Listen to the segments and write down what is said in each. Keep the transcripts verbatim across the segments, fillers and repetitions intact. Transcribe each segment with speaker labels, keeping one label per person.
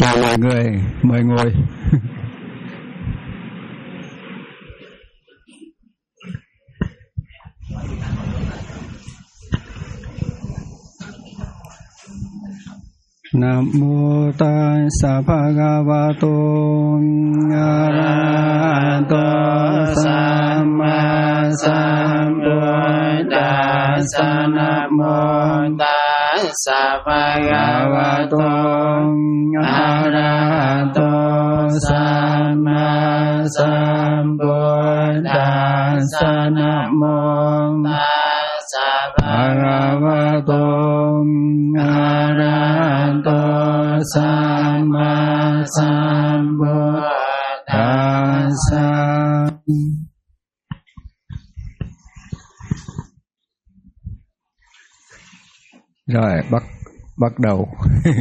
Speaker 1: chào mọi người, mời ngồi. Nam mô Tassa Bhagavato Arahato Samma Sambuddhassa. Nam mô Tassa Bhagavato Arahato Samma Sambuddhassa. Nam mô Tassa Bhagavato Arahato Samma Sambuddhassa. Rồi bắt bắt đầu.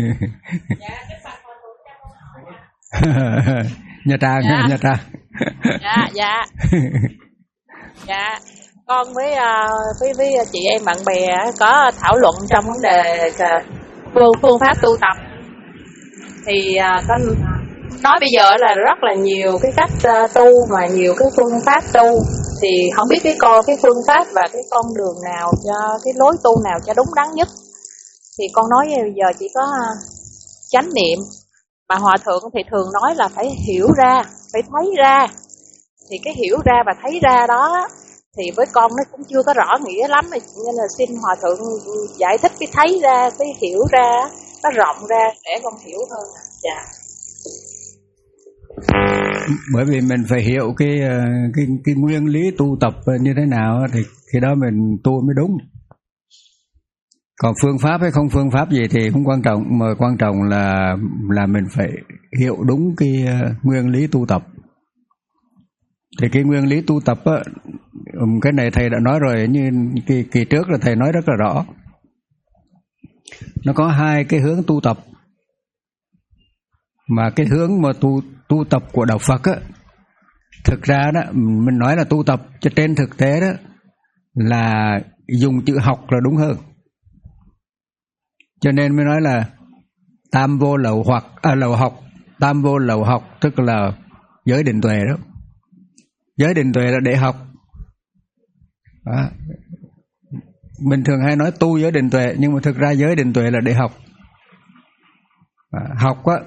Speaker 1: Nha Trang,
Speaker 2: dạ.
Speaker 1: Nha Trang.
Speaker 2: Dạ, dạ. Dạ, con với uh, với với chị em bạn bè có thảo luận trong vấn đề uh, phương phương pháp tu tập. Thì uh, con nói bây giờ là rất là nhiều cái cách uh, tu mà nhiều cái phương pháp tu, thì không biết cái con cái phương pháp và cái con đường nào cho cái lối tu nào cho đúng đắn nhất. Thì con nói bây giờ chỉ có uh, chánh niệm, mà hòa thượng thì thường nói là phải hiểu ra, phải thấy ra. Thì cái hiểu ra và thấy ra đó thì với con nó cũng chưa có rõ nghĩa lắm, nên là xin hòa thượng giải thích cái thấy ra, cái hiểu ra nó rộng ra để con hiểu hơn. Dạ.
Speaker 1: Bởi vì mình phải hiểu cái cái cái nguyên lý tu tập như thế nào thì khi đó mình tu mới đúng. Còn phương pháp hay không phương pháp gì thì không quan trọng, mà quan trọng là là mình phải hiểu đúng cái nguyên lý tu tập. Thì cái nguyên lý tu tập á, cái này thầy đã nói rồi, như kỳ, kỳ trước là thầy nói rất là rõ. Nó có hai cái hướng tu tập. Mà cái hướng mà tu tu tập của đạo Phật á, thực ra đó mình nói là tu tập, cho trên thực tế đó là dùng chữ học là đúng hơn. Cho nên mới nói là tam vô lậu hoặc à, lậu học, tam vô lậu học tức là giới định tuệ đó. Giới định tuệ là để học. Đó. Mình thường hay nói tu giới định tuệ, nhưng mà thực ra giới định tuệ là để học. À, học á.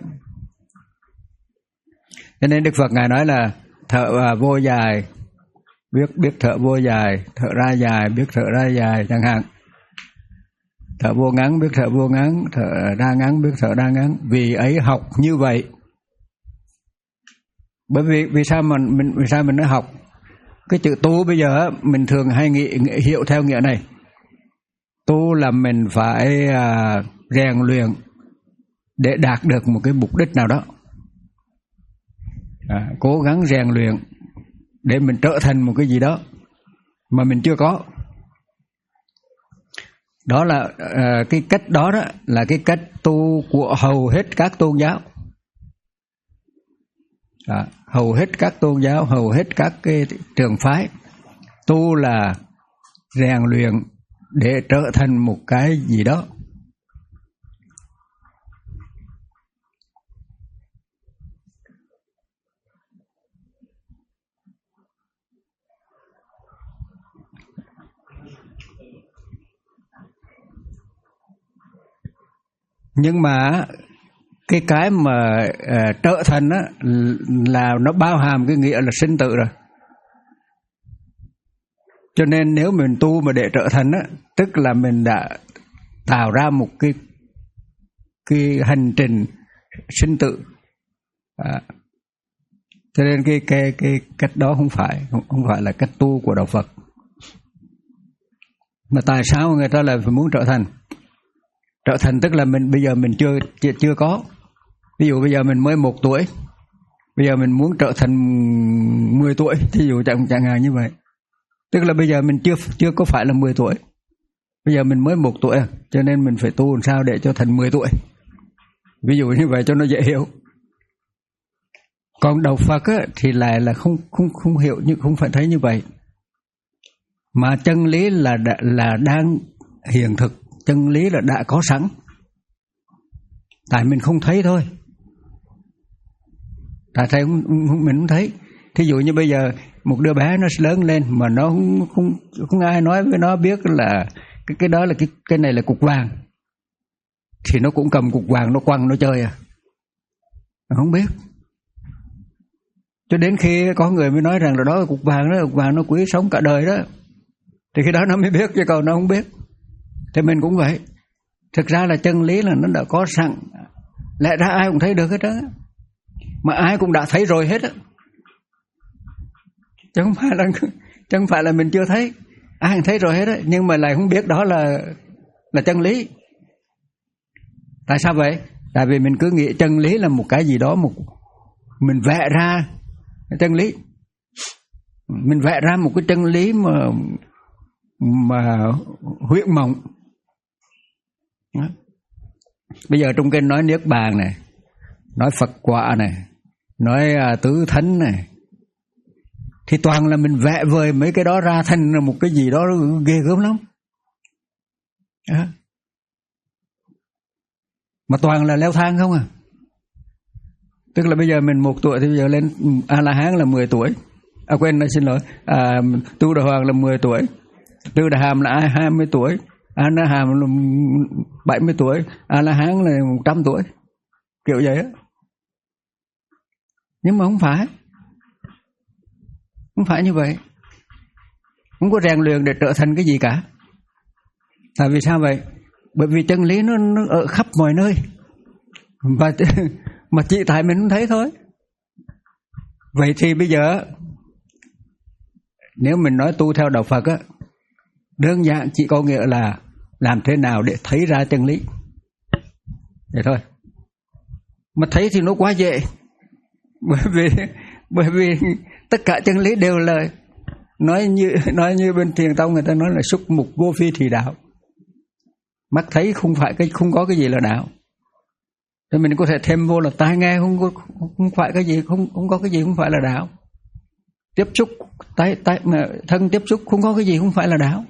Speaker 1: Cho nên Đức Phật Ngài nói là thở và vô dài, biết biết thở vô dài, thở ra dài, biết thở ra dài chẳng hạn. Thở vô ngắn, biết thở vô ngắn, thở ra ngắn, biết thở ra ngắn. Vì ấy học như vậy. Bởi vì vì sao mà mình vì sao mình nói học? Cái chữ tu bây giờ mình thường hay nghĩ, nghĩ hiểu theo nghĩa này. Tu là mình phải à, rèn luyện để đạt được một cái mục đích nào đó. À, cố gắng rèn luyện để mình trở thành một cái gì đó mà mình chưa có. Đó là à, cái cách đó đó là cái cách tu của hầu hết các tôn giáo. À, hầu hết các tôn giáo, hầu hết các cái trường phái tu là rèn luyện để trở thành một cái gì đó. Nhưng mà cái cái mà uh, trở thành á là nó bao hàm cái nghĩa là sinh tử rồi. Cho nên nếu mình tu mà để trở thành á, tức là mình đã tạo ra một cái cái hành trình sinh tử. À, cho nên cái cái cái cách đó không phải không, không phải là cách tu của đạo Phật. Mà tại sao người ta lại phải muốn trở thành? Trở thành tức là mình bây giờ mình chưa chưa, chưa có. Ví dụ bây giờ mình mới một tuổi, bây giờ mình muốn trở thành mười tuổi, ví dụ chẳng chẳng hạn như vậy. Tức là bây giờ mình chưa chưa có phải là mười tuổi. Bây giờ mình mới một tuổi, cho nên mình phải tu làm sao để cho thành mười tuổi. Ví dụ như vậy cho nó dễ hiểu. Còn đạo Phật á, thì lại là không không không hiểu, nhưng không phải thấy như vậy. Mà chân lý là là đang hiện thực, chân lý là đã có sẵn. Tại mình không thấy thôi. ta thấy không, mình không thấy. Thí dụ như bây giờ một đứa bé nó lớn lên mà nó không không không ai nói với nó biết là cái cái đó là cái cái này là cục vàng, thì nó cũng cầm cục vàng nó quăng nó chơi à, nó không biết. Cho đến khi có người mới nói rằng là đó là cục vàng, đó là cục vàng nó quý sống cả đời đó, thì khi đó nó mới biết, chứ còn nó không biết. Thì mình cũng vậy. Thực ra là chân lý là nó đã có sẵn, lẽ ra ai cũng thấy được hết đó, mà ai cũng đã thấy rồi hết á, chứ không phải là chứ không phải là mình chưa thấy, ai cũng thấy rồi hết á, nhưng mà lại không biết đó là là chân lý. Tại sao vậy? Tại vì mình cứ nghĩ chân lý là một cái gì đó, một mình vẽ ra chân lý, mình vẽ ra một cái chân lý mà mà huyễn mộng. Đó. Bây giờ trong kinh nói niết bàn này, nói Phật quả này, nói uh, tứ thánh này, thì toàn là mình vẽ vời mấy cái đó ra thành một cái gì đó ghê gớm lắm. Đó. Mà toàn là leo thang không à. Tức là bây giờ mình một tuổi thì bây giờ lên A La Hán là mười tuổi. À quên, nói xin lỗi, à, Tu Đà Hoàng là mười tuổi, Tư Đà Hàm là hai mươi tuổi, A Na Hàm là bảy mươi tuổi, A La Hán là một trăm tuổi, kiểu vậy á. Nhưng mà không phải, không phải như vậy. Không có rèn luyện để trở thành cái gì cả. Tại vì sao vậy? Bởi vì chân lý nó, nó ở khắp mọi nơi, và mà chỉ tại mình không thấy thôi. Vậy thì bây giờ nếu mình nói tu theo đạo Phật á, đơn giản chỉ có nghĩa là làm thế nào để thấy ra chân lý, vậy thôi. Mà thấy thì nó quá dễ, bởi vì bởi vì tất cả chân lý đều là nói như nói như bên Thiền Tông người ta nói là xúc mục vô phi thì đạo. Mắt thấy không phải cái không có cái gì là đạo. Thì mình có thể thêm vô là tai nghe không có không phải cái gì, không không có cái gì không phải là đạo. Tiếp xúc tay tay thân tiếp xúc không có cái gì không phải là đạo.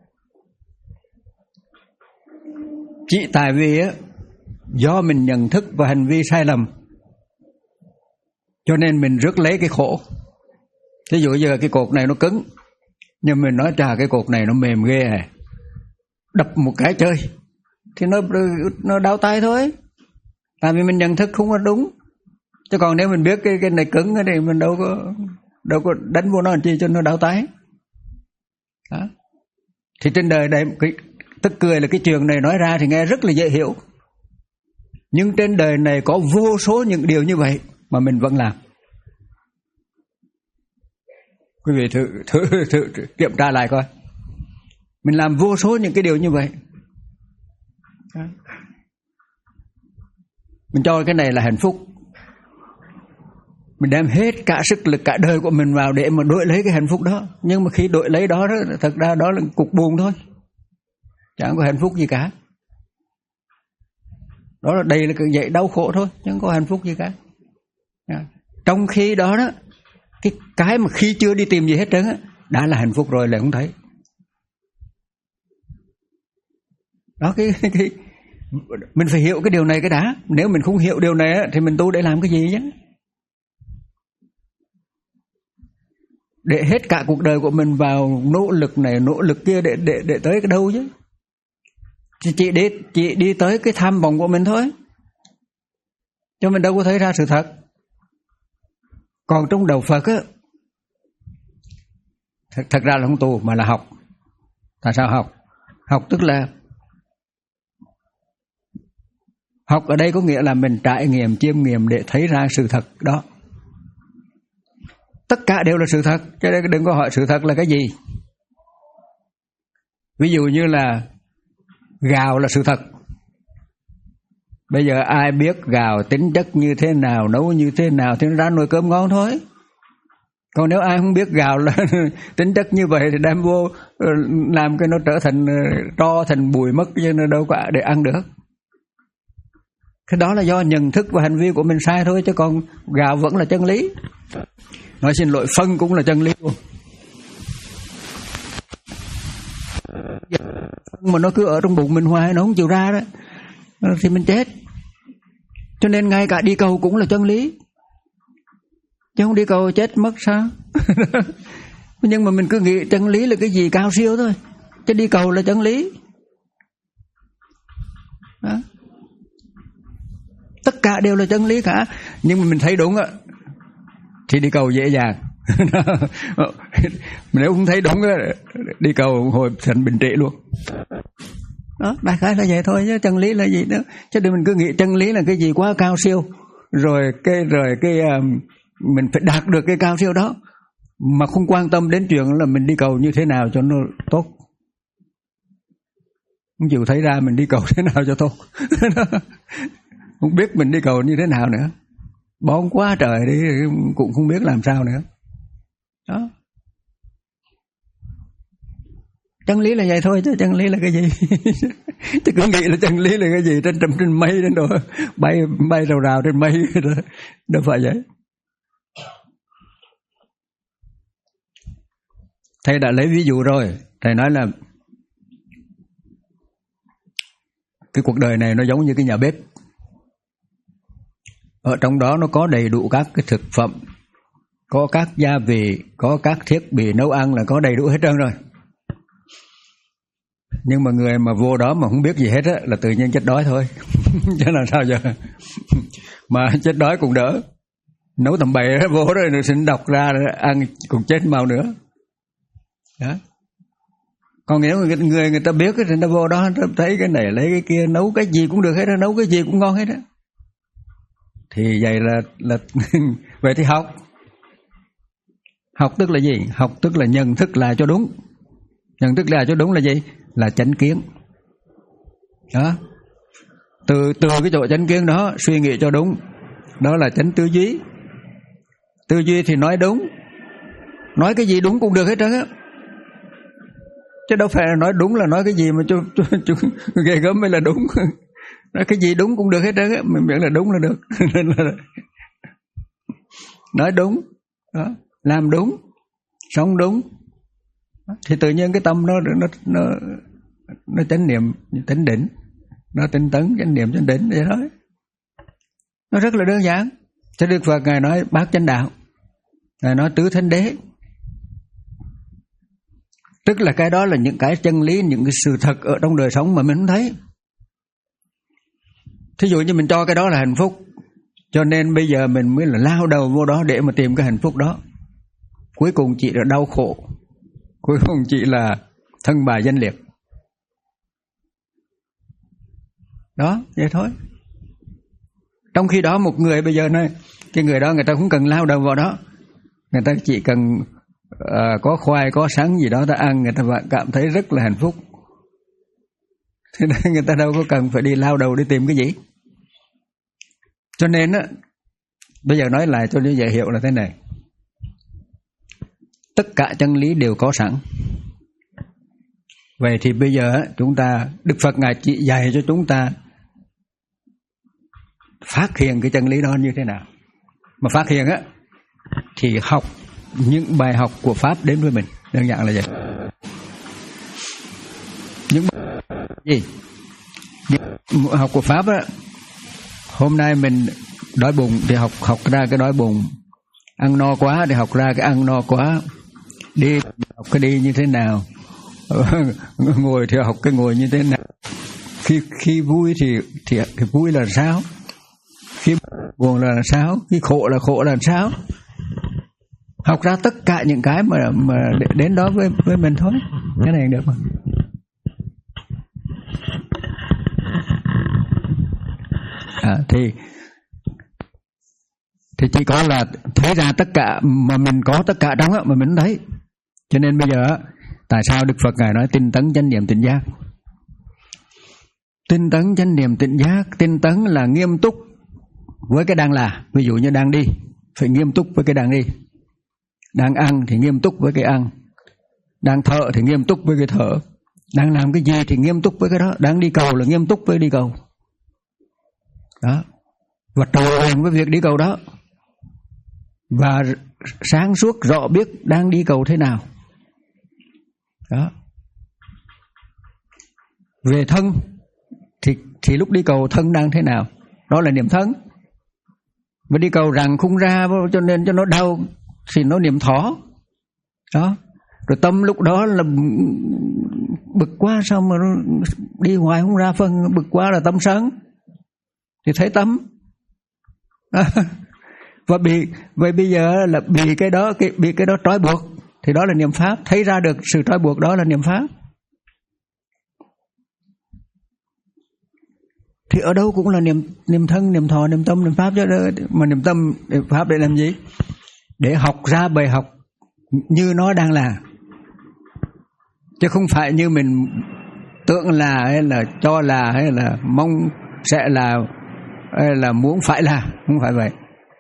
Speaker 1: Chỉ tại vì á, do mình nhận thức và hành vi sai lầm, cho nên mình rước lấy cái khổ. Ví dụ giờ cái cột này nó cứng, nhưng mình nói trà cái cột này nó mềm ghê à, đập một cái chơi thì nó nó đau tay thôi. Tại vì mình nhận thức không có đúng. Chứ còn nếu mình biết cái cái này cứng thì mình đâu có đâu có đánh vô nó làm chi cho nó đau tay. Đó. Thì trên đời này cái tức cười là cái chuyện này nói ra thì nghe rất là dễ hiểu. Nhưng trên đời này có vô số những điều như vậy mà mình vẫn làm. Quý vị thử, thử, thử, thử kiểm tra lại coi. Mình làm vô số những cái điều như vậy. Đó. Mình cho cái này là hạnh phúc. Mình đem hết cả sức lực cả đời của mình vào để mà đổi lấy cái hạnh phúc đó. Nhưng mà khi đổi lấy đó, đó thật ra đó là cục buồn thôi, chẳng có hạnh phúc gì cả. Đó là đây là cái dậy đau khổ thôi, chứ không có hạnh phúc gì cả. Trong khi đó đó, cái cái mà khi chưa đi tìm gì hết trơn á, đã là hạnh phúc rồi là không thấy. Đó cái, cái, cái mình phải hiểu cái điều này cái đã. Nếu mình không hiểu điều này á, thì mình tu để làm cái gì chứ? Để hết cả cuộc đời của mình vào nỗ lực này nỗ lực kia để để để tới cái đâu chứ? Chỉ chỉ đi chỉ đi tới cái tham vọng của mình thôi, cho mình đâu có thấy ra sự thật. Còn trong đạo Phật á, thật, thật ra là không tu mà là học. Tại sao học? Học tức là học ở đây có nghĩa là mình trải nghiệm, chiêm nghiệm để thấy ra sự thật đó. Tất cả đều là sự thật, cho nên đừng có hỏi sự thật là cái gì. Ví dụ như là gạo là sự thật. Bây giờ ai biết gạo tính chất như thế nào, nấu như thế nào thì nó ra nồi cơm ngon thôi. Còn nếu ai không biết gạo là tính chất như vậy thì đem vô làm cái nó trở thành tro thành bụi mất, chứ nó đâu có để ăn được. Cái đó là do nhận thức và hành vi của mình sai thôi, chứ còn gạo vẫn là chân lý. Nói xin lỗi, phân cũng là chân lý luôn. Mà nó cứ ở trong bụng mình hoài, nó không chịu ra đó, thì mình chết. Cho nên ngay cả đi cầu cũng là chân lý. chứ không đi cầu chết mất sao? Nhưng mà mình cứ nghĩ chân lý là cái gì cao siêu thôi, chứ đi cầu là chân lý. Đó. Tất cả đều là chân lý cả. Nhưng mà mình thấy đúng á thì đi cầu dễ dàng. Nếu không thấy đúng á, đi cầu hồi thành bình trị luôn. Đó, đại khái là vậy thôi, chứ chân lý là gì nữa. Chứ đừng mình cứ nghĩ chân lý là cái gì quá cao siêu, rồi cái rồi cái uh, mình phải đạt được cái cao siêu đó, mà không quan tâm đến chuyện là mình đi cầu như thế nào cho nó tốt. Không chịu thấy ra mình đi cầu thế nào cho tốt. Không biết mình đi cầu như thế nào nữa, bón quá trời đi cũng không biết làm sao nữa. Đó, chân lý là vậy thôi, chứ chân lý là cái gì? Chứ cứ nghĩ là chân lý là cái gì trên trầm trên mây đến rồi bay bay rào rào trên mây đó, đâu phải vậy. Thầy đã lấy ví dụ rồi, thầy nói là cái cuộc đời này nó giống như cái nhà bếp. Ở trong đó nó có đầy đủ các cái thực phẩm, có các gia vị, có các thiết bị nấu ăn, là có đầy đủ hết trơn rồi. Nhưng mà người mà vô đó mà không biết gì hết á, là tự nhiên chết đói thôi. Chứ làm sao giờ. Mà chết đói cũng đỡ, nấu tầm bậy đó, vô đó rồi xin đọc ra ăn cũng chết mau nữa. Đó. Còn nếu người, người người ta biết thì người ta vô đó, người ta thấy cái này lấy cái kia, nấu cái gì cũng được hết, nấu cái gì cũng ngon hết á. Thì vậy là là vậy thì học. Học tức là gì? Học tức là nhận thức là cho đúng. Nhận thức là cho đúng là gì? Là chánh kiến. Đó. Từ từ cái chỗ chánh kiến đó suy nghĩ cho đúng, đó là chánh tư duy. Tư duy thì nói đúng, nói cái gì đúng cũng được hết trơn á. Chứ đâu phải là nói đúng là nói cái gì mà chú, chú, chú ghê gớm mới là đúng. Nói cái gì đúng cũng được hết trơn á, mình miễn là đúng là được. Nên là nói đúng, đó, làm đúng, sống đúng, thì tự nhiên cái tâm nó nó nó nó chánh niệm, chánh định, nó tinh tấn, chánh niệm, chánh định vậy thôi. Nó rất là đơn giản. Cho Đức Phật ngài nói bát chánh đạo, ngài nói tứ thánh đế, tức là cái đó là những cái chân lý, những cái sự thật ở trong đời sống mà mình không thấy. Thí dụ như mình cho cái đó là hạnh phúc, cho nên bây giờ mình mới là lao đầu vô đó để mà tìm cái hạnh phúc đó. Cuối cùng chỉ là đau khổ, cuối cùng chỉ là thân bà danh liệt. Đó, vậy thôi. Trong khi đó một người bây giờ nói, cái người đó người ta không cần lao đầu vào đó, người ta chỉ cần uh, có khoai, có sắn gì đó ta ăn, người ta cảm thấy rất là hạnh phúc. Thế nên người ta đâu có cần phải đi lao đầu đi tìm cái gì. Cho nên á, bây giờ nói lại cho nó dễ hiểu là thế này. Tất cả chân lý đều có sẵn. Vậy thì bây giờ chúng ta, Đức Phật ngài chỉ dạy cho chúng ta phát hiện cái chân lý đó như thế nào. Mà phát hiện á thì học những bài học của Pháp đến với mình, đơn giản là vậy. Những gì? Những học của Pháp á, hôm nay mình đói bụng thì học học ra cái đói bụng, ăn no quá thì học ra cái ăn no quá, đi học cái đi như thế nào, ngồi thì học cái ngồi như thế nào. Khi khi vui thì thì thì vui là sao? Khi buồn là sao? Khi khổ là khổ là sao? Học ra tất cả những cái mà mà đến đó với với mình thôi. Cái này được mà. À, thì thì chỉ có là thấy ra tất cả mà mình có tất cả trong á mà mình thấy. Cho nên bây giờ tại sao Đức Phật ngài nói tinh tấn chánh niệm tỉnh giác? Tinh tấn chánh niệm tỉnh giác, tinh tấn là nghiêm túc với cái đang là, ví dụ như đang đi phải nghiêm túc với cái đang đi, đang ăn thì nghiêm túc với cái ăn, đang thở thì nghiêm túc với cái thở, đang làm cái gì thì nghiêm túc với cái đó, đang đi cầu là nghiêm túc với đi cầu. Đó, và trò chuyện với việc đi cầu đó, và sáng suốt rõ biết đang đi cầu thế nào. Đó. Về thân thì thì lúc đi cầu thân đang thế nào, đó là niệm thân. Mà đi cầu rằng không ra, cho nên cho nó đau thì nó niệm thỏ. Đó. Rồi tâm lúc đó là bực quá, sao mà đi hoài không ra phân, bực quá là tâm sân. Thì thấy tâm. Đó. Và bị vậy bây giờ là bị cái đó cái bị cái đó trói buộc thì đó là niệm pháp, thấy ra được sự trói buộc đó là niệm pháp. Thì ở đâu cũng là niệm niệm thân, niệm thọ, niệm tâm, niệm pháp chứ. Mà niệm tâm, niệm pháp để làm gì? Để học ra bài học như nó đang là, chứ không phải như mình tưởng là, hay là cho là, hay là mong sẽ là, hay là muốn phải là, không phải vậy.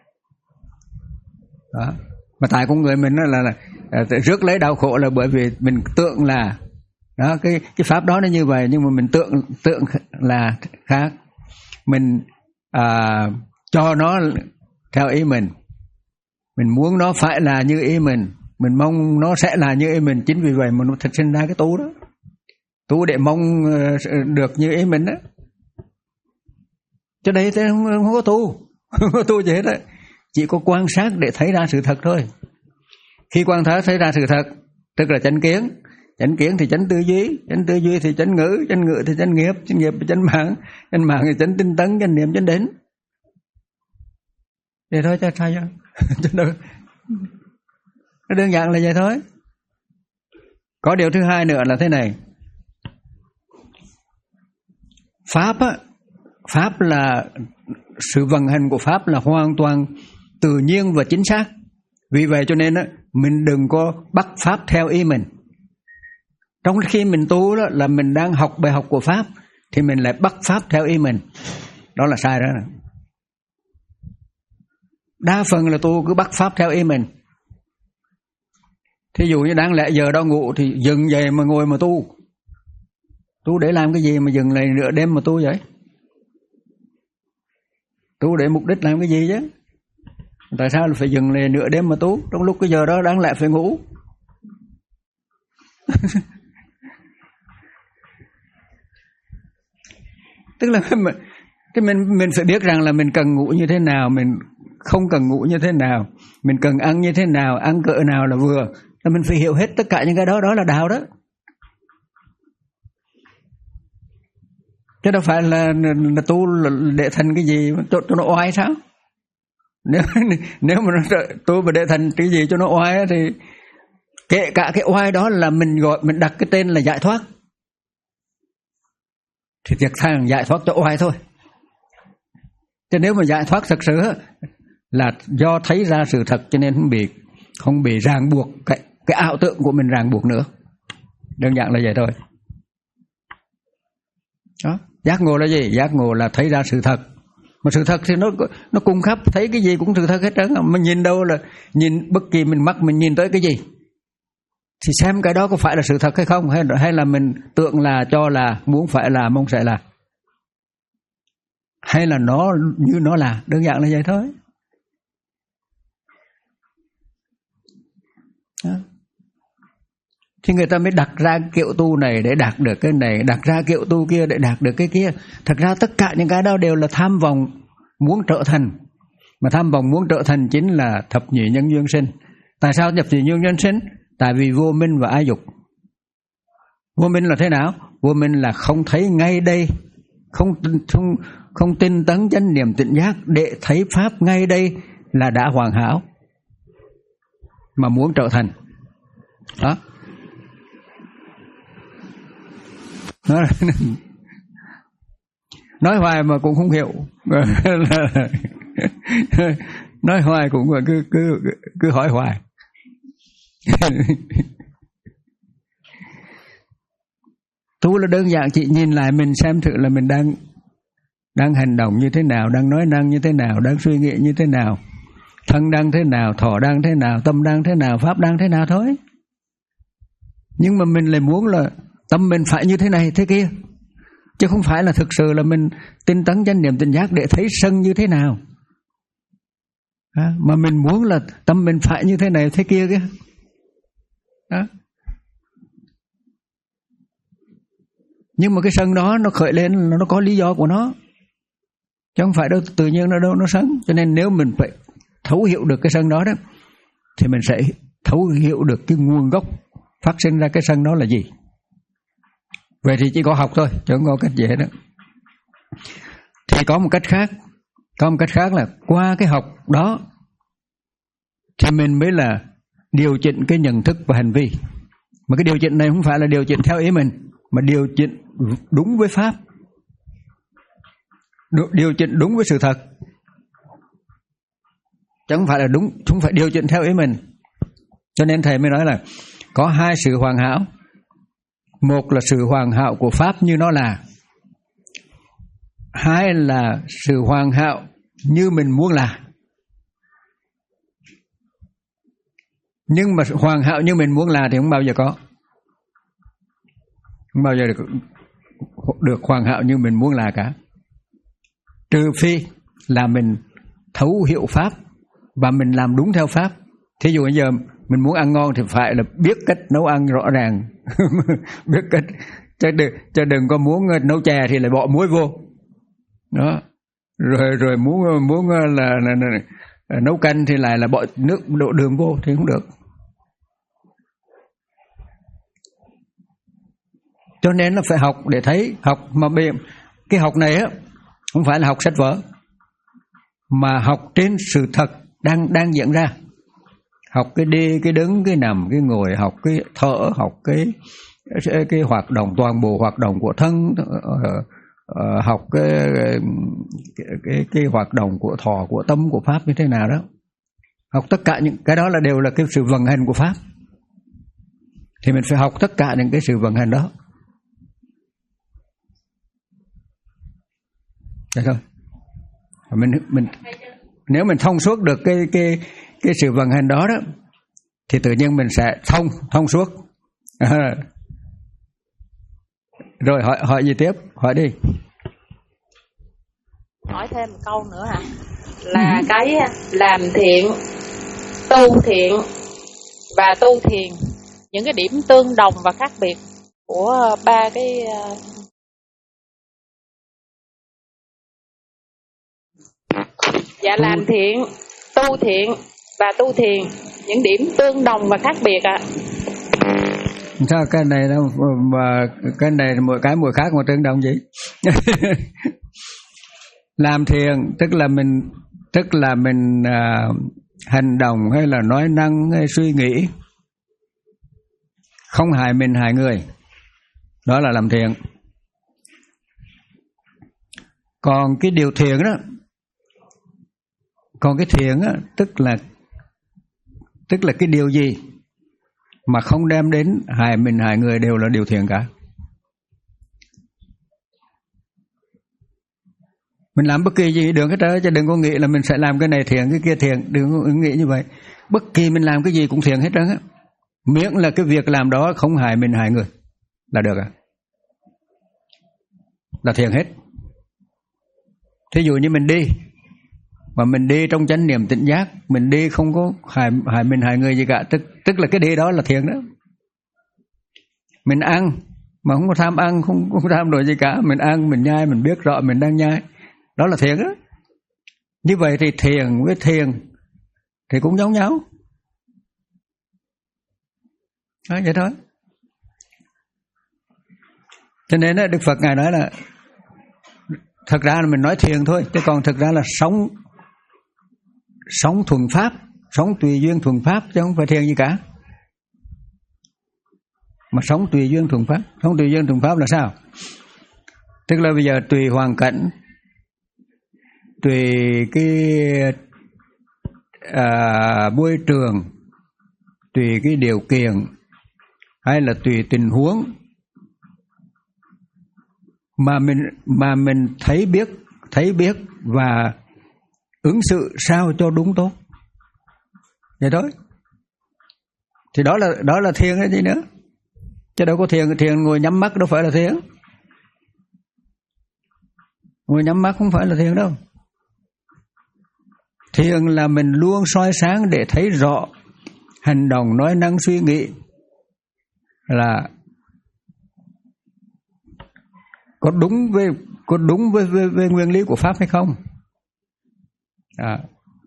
Speaker 1: Đó. Mà tại con người mình nó là, là, là rước lấy đau khổ là bởi vì mình tưởng là đó, cái cái pháp đó nó như vậy, nhưng mà mình tưởng tưởng là khác. Mình à, cho nó theo ý mình, mình muốn nó phải là như ý mình, mình mong nó sẽ là như ý mình. Chính vì vậy mà nó thật sinh ra cái tu đó, tu để mong được như ý mình đó. Cho đấy thế không, không có tu, không có tu gì hết đấy, chỉ có quan sát để thấy ra sự thật thôi. Khi quan sát thấy ra sự thật, tức là chánh kiến. Chánh kiến thì chánh tư duy, chánh tư duy thì chánh ngữ, chánh ngữ thì chánh nghiệp, chánh nghiệp thì chánh mạng, chánh mạng thì chánh tinh tấn, chánh niệm, chánh đến. Vậy thôi chứ sao chứ? Nó đơn giản là vậy thôi. Có điều thứ hai nữa là thế này. Pháp á, pháp là sự vận hành của pháp là hoàn toàn tự nhiên và chính xác. Vì vậy cho nên á, mình đừng có bắt pháp theo ý mình. Trong khi mình tu đó là mình đang học bài học của pháp, thì mình lại bắt pháp theo ý mình. Đó là sai đó. Đa phần là tu cứ bắt pháp theo ý mình. Thí dụ như đáng lẽ giờ đau ngủ thì dừng dậy mà ngồi mà tu. Tu để làm cái gì mà dừng lại nửa đêm mà tu vậy? Tu để mục đích làm cái gì chứ? Tại sao là phải dừng lại nửa đêm mà tu? Trong lúc cái giờ đó đáng lẽ phải ngủ. Tức là mình, cái mình mình phải biết rằng là mình cần ngủ như thế nào, mình không cần ngủ như thế nào, mình cần ăn như thế nào, ăn cỡ nào là vừa. Là mình phải hiểu hết tất cả những cái đó, đó là đạo đó. Chứ đâu phải là, là, là tu là để thành cái gì cho, cho nó oai sao? Nếu nếu mà nó tu mà để thành cái gì cho nó oai thì kể cả cái oai đó là mình gọi mình đặt cái tên là giải thoát, thì việc thằng giải thoát cho oai thôi. Chứ nếu mà giải thoát thật sự là do thấy ra sự thật cho nên không bị không bị ràng buộc cái cái ảo tưởng của mình ràng buộc nữa. Đơn giản là vậy thôi. Đó, giác ngộ là gì? Giác ngộ là thấy ra sự thật. Mà sự thật thì nó nó cung khắp, thấy cái gì cũng sự thật hết trơn. Mình nhìn đâu là nhìn bất kỳ mình mắt mình nhìn tới cái gì thì xem cái đó có phải là sự thật hay không, hay hay là mình tưởng là, cho là, muốn phải là, mong sẽ là, hay là nó như nó là. Đơn giản là vậy thôi. Đó. Thì người ta mới đặt ra kiểu tu này để đạt được cái này, đặt ra kiểu tu kia để đạt được cái kia. Thật ra tất cả những cái đó đều là tham vọng muốn trở thành. Mà tham vọng muốn trở thành chính là thập nhị nhân duyên sinh. Tại sao thập nhị nhân duyên sinh? Tại vì vô minh và ái dục. Vô minh là thế nào? Vô minh là không thấy ngay đây, không không không tinh tấn chánh niệm tỉnh giác để thấy pháp ngay đây là đã hoàn hảo mà muốn trở thành. Đó. Nói, nói hoài mà cũng không hiểu. Nói hoài cũng cứ cứ cứ hỏi hoài. Tu là đơn giản, chị nhìn lại mình xem thử là mình đang đang hành động như thế nào, đang nói năng như thế nào, đang suy nghĩ như thế nào, thân đang thế nào, thọ đang thế nào, tâm đang thế nào, pháp đang thế nào thôi. Nhưng mà mình lại muốn là tâm mình phải như thế này thế kia, chứ không phải là thực sự là mình tinh tấn chánh niệm tỉnh giác để thấy sân như thế nào. À, mà mình muốn là tâm mình phải như thế này thế kia kìa. Đó. Nhưng mà cái sân đó nó khởi lên là nó có lý do của nó. chứ không phải đâu tự nhiên nó đâu nó sân. Cho nên nếu mình phải thấu hiểu được cái sân đó đó thì mình sẽ thấu hiểu được cái nguồn gốc phát sinh ra cái sân đó là gì. Vậy thì chỉ có học thôi, chứ không có cách dễ đó. Thì có một cách khác, có một cách khác là qua cái học đó thì mình mới là điều chỉnh cái nhận thức và hành vi. Mà cái điều chỉnh này không phải là điều chỉnh theo ý mình, mà điều chỉnh đúng với pháp, điều chỉnh đúng với sự thật, chứ không phải là đúng, không phải điều chỉnh theo ý mình. Cho nên thầy mới nói là có hai sự hoàn hảo. Một là sự hoàn hảo của pháp như nó là, hai là sự hoàn hảo như mình muốn là. Nhưng mà hoàn hảo như mình muốn là thì không bao giờ có, không bao giờ được, được hoàn hảo như mình muốn là cả. Trừ phi là mình thấu hiểu pháp và mình làm đúng theo pháp. Thí dụ bây giờ mình muốn ăn ngon thì phải là biết cách nấu ăn rõ ràng. Biết cách, chứ đừng, chứ đừng có muốn nấu chè thì lại bỏ muối vô đó, rồi rồi muốn muốn là, là, là, là nấu canh thì lại là bỏ nước đổ đường vô thì không được. Cho nên là phải học để thấy. Học mà bây cái học này á không phải là học sách vở, mà học trên sự thật đang đang diễn ra. Học cái đi, cái đứng, cái nằm, cái ngồi, học cái thở, học cái cái hoạt động, toàn bộ hoạt động của thân, uh, học cái, cái cái cái hoạt động của thọ, của tâm, của pháp như thế nào đó. Học tất cả những cái đó là đều là cái sự vận hành của pháp. Thì mình phải học tất cả những cái sự vận hành đó. Được không? Mình mình nếu mình thông suốt được cái cái cái sự vận hành đó đó thì tự nhiên mình sẽ thông thông suốt. À. Rồi hỏi hỏi gì tiếp? Hỏi đi.
Speaker 2: Hỏi thêm một câu nữa hả? Là cái làm thiện, tu thiện và tu thiền, những cái điểm tương đồng và khác biệt của ba cái dạ làm thiện, tu thiện và tu thiền, những điểm tương đồng và khác biệt ạ. À.
Speaker 1: Sao cái này đâu mà cái này mỗi cái mỗi khác mà tương đồng vậy? Làm thiền tức là mình tức là mình à, hành động hay là nói năng hay suy nghĩ không hại mình hại người, đó là làm thiền. Còn cái điều thiền đó, còn cái thiền á tức là tức là cái điều gì mà không đem đến hại mình hại người đều là điều thiền cả. Mình làm bất kỳ gì được hết trơn, chứ đừng có nghĩ là mình sẽ làm cái này thiền cái kia thiền, đừng có nghĩ như vậy. Bất kỳ mình làm cái gì cũng thiền hết trơn á, miễn là cái việc làm đó không hại mình hại người là được à, là thiền hết. Thí dụ như mình đi mà mình đi trong chánh niệm tỉnh giác, mình đi không có hại hại mình hại người gì cả, tức tức là cái đi đó là thiền đó. Mình ăn mà không có tham ăn, không có tham đổi gì cả, mình ăn mình nhai, mình biết rõ mình đang nhai, đó là thiền đó. Như vậy thì thiền với thiền thì cũng giống nhau. Đó, vậy thôi. Cho nên đó, Đức Phật Ngài nói là thật ra là mình nói thiền thôi, chứ còn thực ra là sống sống thuần pháp, sống tùy duyên thuần pháp, chứ không phải thiền gì cả. Mà sống tùy duyên thuần pháp, sống tùy duyên thuần pháp là sao? Tức là bây giờ tùy hoàn cảnh, tùy cái à, môi trường, tùy cái điều kiện, hay là tùy tình huống mà mình mà mình thấy biết, thấy biết và ứng xử sao cho đúng tốt. Vậy thôi. Thì đó là đó là thiền hay gì nữa. Chứ đâu có thiền thiền ngồi nhắm mắt đâu phải là thiền. Ngồi nhắm mắt không phải là thiền đâu. Thiền là mình luôn soi sáng để thấy rõ hành động, nói năng, suy nghĩ là có đúng với có đúng với, với, với nguyên lý của pháp hay không. À.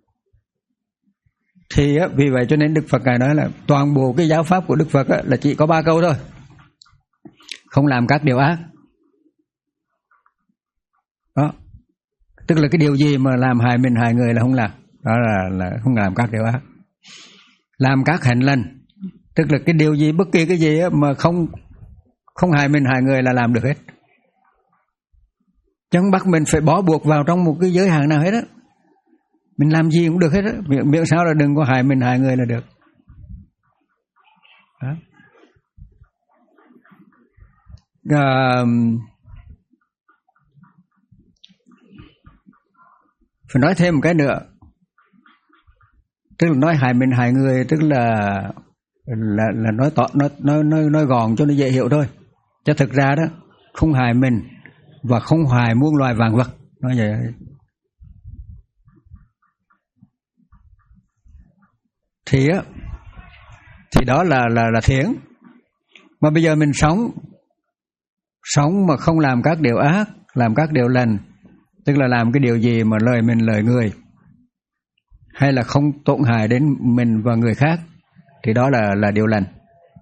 Speaker 1: Thì á, vì vậy cho nên Đức Phật Ngài nói là toàn bộ cái giáo pháp của Đức Phật á, là chỉ có ba câu thôi: không làm các điều ác. Đó, tức là cái điều gì mà làm hại mình hại người là không làm, đó là là không làm các điều ác. Làm các hạnh lành, tức là cái điều gì, bất kỳ cái gì á, mà không không hại mình hại người là làm được hết, chứ không bắt mình phải bó buộc vào trong một cái giới hạn nào hết á. Mình làm gì cũng được hết á, miệng, miệng sao là đừng có hại mình hại người là được. Đó. À, phải nói thêm một cái nữa, tức là nói hại mình hại người, tức là là là nói tỏ nói nói nói nói gọn cho nó dễ hiểu thôi. Chứ thực ra đó, không hại mình và không hại muôn loài vạn vật, nói vậy. Thì á, thì đó là là là thiện. Mà bây giờ mình sống sống mà không làm các điều ác, làm các điều lành, tức là làm cái điều gì mà lời mình lời người, hay là không tổn hại đến mình và người khác, thì đó là là điều lành.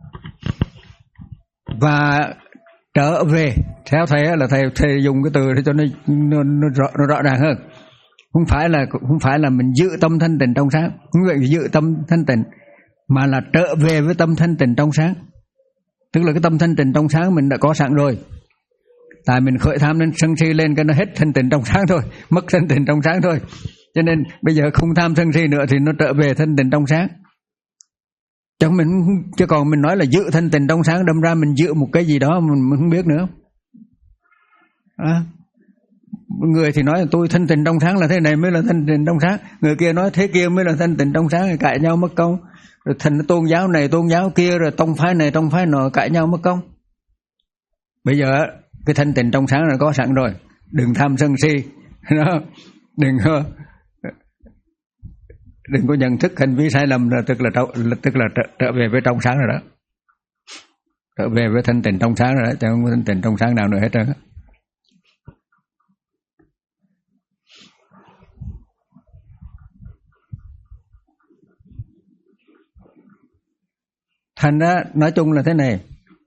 Speaker 1: Và trở về, theo thầy là thầy thầy dùng cái từ để cho nó nó, nó, rõ, nó rõ ràng hơn. Không phải là không phải là mình giữ tâm thanh tịnh trong sáng, không phải giữ tâm thanh tịnh, mà là trở về với tâm thanh tịnh trong sáng. Tức là cái tâm thanh tịnh trong sáng mình đã có sẵn rồi, tại mình khởi tham nên sân si lên cái nó hết thanh tịnh trong sáng thôi, mất thanh tịnh trong sáng thôi. Cho nên bây giờ không tham sân si nữa thì nó trở về thanh tịnh trong sáng. Chứ mình chứ còn mình nói là giữ thanh tịnh trong sáng, đâm ra mình giữ một cái gì đó mình, mình không biết nữa. À, người thì nói là tôi thanh tịnh trong sáng là thế này mới là thanh tịnh trong sáng, người kia nói thế kia mới là thanh tịnh trong sáng, cãi nhau mất công. Rồi thành tôn giáo này tôn giáo kia, rồi tông phái này tông phái nọ, cãi nhau mất công. Bây giờ cái thanh tịnh trong sáng là có sẵn rồi, đừng tham sân si, đó, đừng đừng có nhận thức hành vi sai lầm, là tức là tức là trở, trở về với trong sáng rồi đó, trở về với thanh tịnh trong sáng rồi đó, chứ không có thanh tịnh trong sáng nào nữa hết trơn á. Thành ra nói chung là thế này,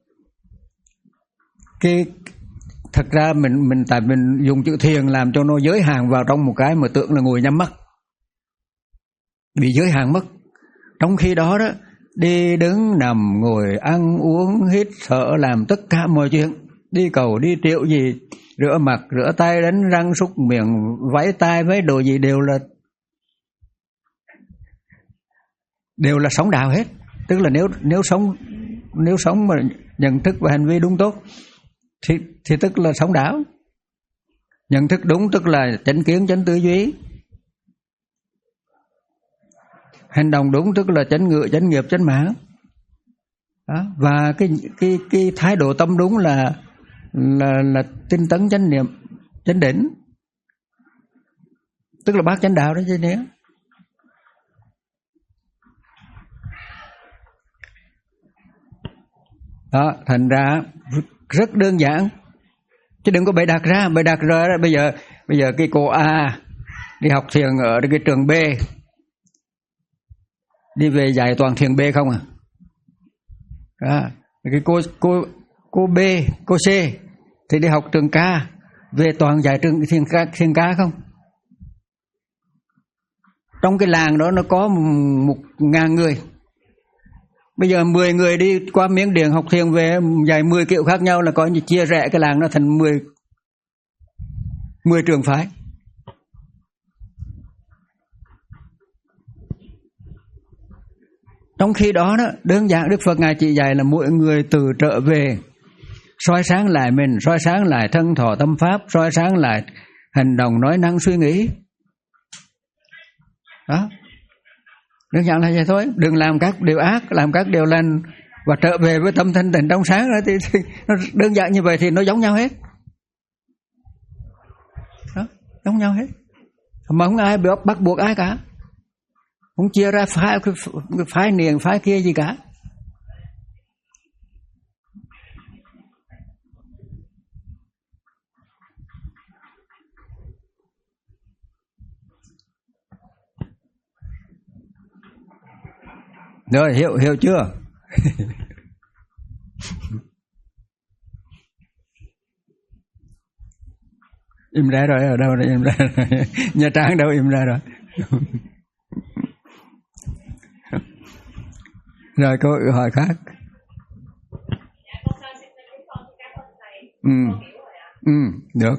Speaker 1: cái thật ra mình mình tại mình dùng chữ thiền làm cho nó giới hạn vào trong một cái mà tưởng là ngồi nhắm mắt, bị giới hạn mất. Trong khi đó đó, đi đứng nằm ngồi ăn uống hít thở làm tất cả mọi chuyện, đi cầu đi triệu gì, rửa mặt rửa tay đánh răng súc miệng váy tai váy đồ gì đều là đều là sống đạo hết. Tức là nếu nếu sống nếu sống mà nhận thức và hành vi đúng tốt thì thì tức là sống đạo. Nhận thức đúng tức là chánh kiến chánh tư duy, hành động đúng tức là chánh ngữ chánh nghiệp chánh mãn. Đó, và cái cái cái thái độ tâm đúng là là là tinh tấn chánh niệm chánh định, tức là bát chánh đạo đó chứ nhé. Đó, thành ra rất đơn giản, chứ đừng có bày đặt ra, bày đặt ra bây giờ bây giờ cái cô A đi học thiền ở cái trường B, đi về dạy toàn thiền B không à. Đó, cái cô cô cô B, cô C thì đi học trường K, về toàn dạy trường thiền K, thiền K không. Trong cái làng đó nó có một ngàn người, bây giờ mười người đi qua Miến Điện học thiền về dạy mười kiểu khác nhau, là có như chia rẽ cái làng nó thành mười mười trường phái. Trong khi đó đó, đơn giản Đức Phật Ngài chỉ dạy là mỗi người từ trở về, soi sáng lại mình, soi sáng lại thân thọ tâm pháp, soi sáng lại hành động nói năng suy nghĩ. Đó, đơn giản là vậy thôi. Đừng làm các điều ác, làm các điều lành và trở về với tâm thanh tịnh trong sáng đó, thì, thì nó đơn giản như vậy thì nó giống nhau hết. Đó, giống nhau hết, mà không ai bắt buộc ai cả, không chia ra phái phái niềng phái kia gì cả. Rồi hiểu hiểu chưa? Im ra rồi, ở đâu rồi im ra rồi. Nha Trang đâu im ra rồi. Rồi câu hỏi khác. Ừ, ừ, được.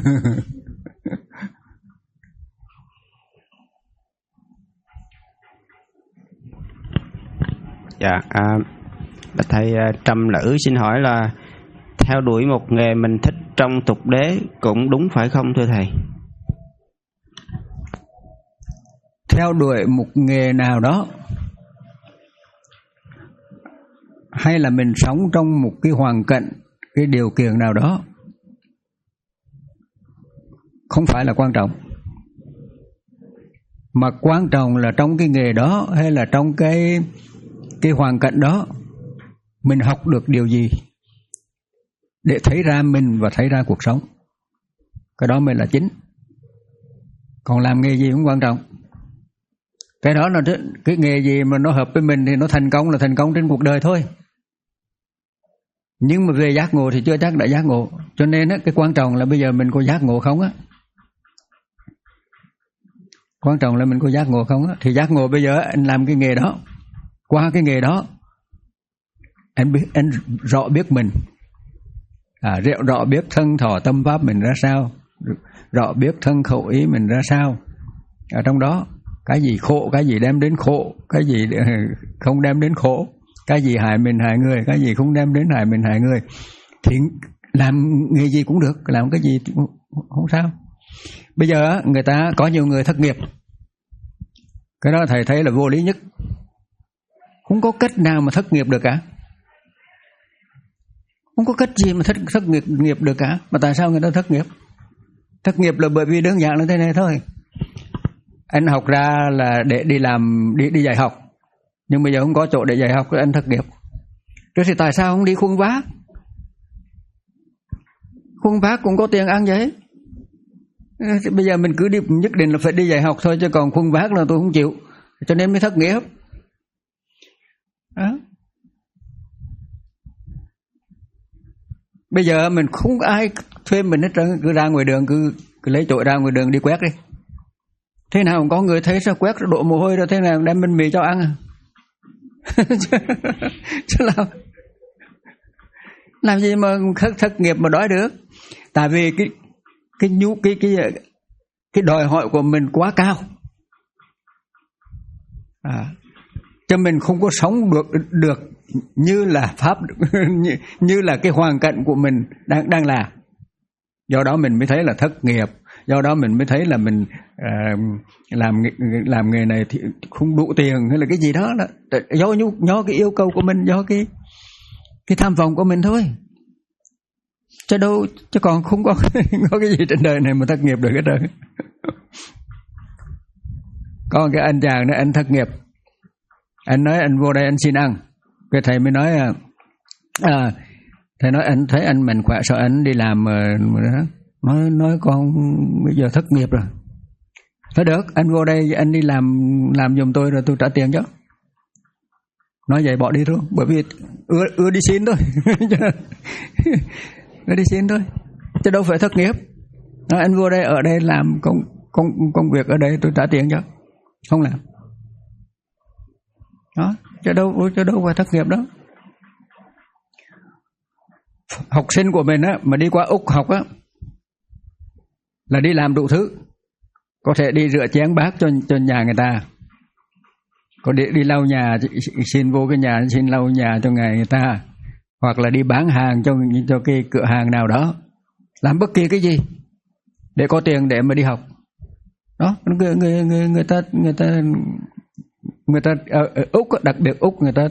Speaker 3: Dạ, à, thầy Trầm Lữ xin hỏi là theo đuổi một nghề mình thích trong tục đế cũng đúng phải không thưa thầy?
Speaker 1: Theo đuổi một nghề nào đó hay là mình sống trong một cái hoàn cảnh, cái điều kiện nào đó không phải là quan trọng, mà quan trọng là trong cái nghề đó hay là trong cái cái hoàn cảnh đó mình học được điều gì để thấy ra mình và thấy ra cuộc sống. Cái đó mới là chính. Còn làm nghề gì cũng quan trọng. Cái đó là cái nghề gì mà nó hợp với mình thì nó thành công là thành công trên cuộc đời thôi. Nhưng mà về giác ngộ thì chưa chắc đã giác ngộ. Cho nên á, cái quan trọng là bây giờ mình có giác ngộ không á. Quan trọng là mình có giác ngộ không á. Thì giác ngộ bây giờ anh làm cái nghề đó, qua cái nghề đó anh biết, anh rõ biết mình, à, rõ biết thân thọ tâm pháp mình ra sao, rõ biết thân khẩu ý mình ra sao. Ở trong đó cái gì khổ, cái gì đem đến khổ, cái gì không đem đến khổ, cái gì hại mình hại người, cái gì không đem đến hại mình hại người, thì làm nghề gì cũng được, làm cái gì cũng không sao. Bây giờ người ta có nhiều người thất nghiệp, cái đó thầy thấy là vô lý nhất. Không có cách nào mà thất nghiệp được cả, không có cách gì mà thất, thất nghiệp, nghiệp được cả. Mà tại sao người ta thất nghiệp? Thất nghiệp là bởi vì đơn giản là thế này thôi. Anh học ra là để đi làm, đi, đi dạy học, nhưng bây giờ không có chỗ để dạy học, anh thất nghiệp. Thế thì tại sao không đi khuân vác? Khuân vác cũng có tiền ăn vậy. Bây giờ mình cứ đi, nhất định là phải đi dạy học thôi, chứ còn khuân vác là tôi không chịu, cho nên mới thất nghiệp. Đó. Bây giờ mình không ai thuê mình hết trơn, cứ ra ngoài đường, cứ, cứ lấy chổi ra ngoài đường đi quét đi. Thế nào có người thấy sao quét đổ mồ hôi ra, thế nào đem bánh mì cho ăn à? Chứ làm, làm gì mà thất, thất nghiệp mà đói được? Tại vì cái cái nhu cái cái cái đòi hỏi của mình quá cao. À, cho mình không có sống được được như là pháp như, như là cái hoàn cảnh của mình đang đang làm. Do đó mình mới thấy là thất nghiệp, do đó mình mới thấy là mình uh, làm làm nghề này thì không đủ tiền hay là cái gì đó, là do nhu do cái yêu cầu của mình, do cái cái tham vọng của mình thôi. Chứ đâu, chứ còn không có có cái gì trên đời này mà thất nghiệp được hết trơn. Có cái anh chàng đó, anh thất nghiệp, anh nói anh vô đây anh xin ăn. Cái thầy mới nói à, thầy nói anh thấy anh mạnh khỏe, sao anh đi làm mà, mà đó. Nói nói con bây giờ thất nghiệp rồi. Thôi được, anh vô đây anh đi làm làm giùm tôi rồi tôi trả tiền cho. Nói vậy bỏ đi thôi, bởi vì ưa, ưa đi xin thôi. Ưa đi xin thôi, chứ đâu phải thất nghiệp. Nói anh vô đây ở đây làm công công công việc ở đây tôi trả tiền cho, không làm. Đó, chứ đâu chứ đâu phải thất nghiệp đó. Học sinh của mình á mà đi qua Úc học á là đi làm đủ thứ. Có thể đi rửa chén bát cho cho nhà người ta, có đi đi lau nhà, xin vô cái nhà xin lau nhà cho người người ta, hoặc là đi bán hàng cho cho cái cửa hàng nào đó, làm bất kỳ cái gì để có tiền để mà đi học. Đó, người người người người ta người ta người ta ở, ở Úc, đặc biệt Úc, người ta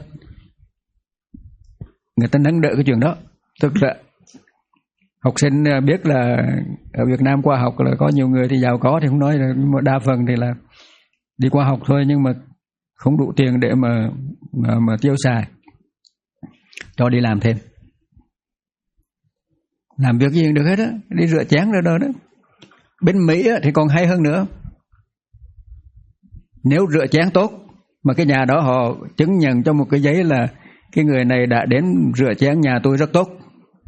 Speaker 1: người ta nâng đỡ cái chuyện đó. Tức là học sinh biết là ở Việt Nam qua học là có nhiều người thì giàu có thì không nói, nhưng mà đa phần thì là đi qua học thôi, nhưng mà không đủ tiền để mà mà, mà tiêu xài, cho đi làm thêm. Làm việc gì cũng được hết á, đi rửa chén rồi đó đó. Bên Mỹ á, thì còn hay hơn nữa. Nếu rửa chén tốt mà cái nhà đó họ chứng nhận cho một cái giấy là cái người này đã đến rửa chén nhà tôi rất tốt.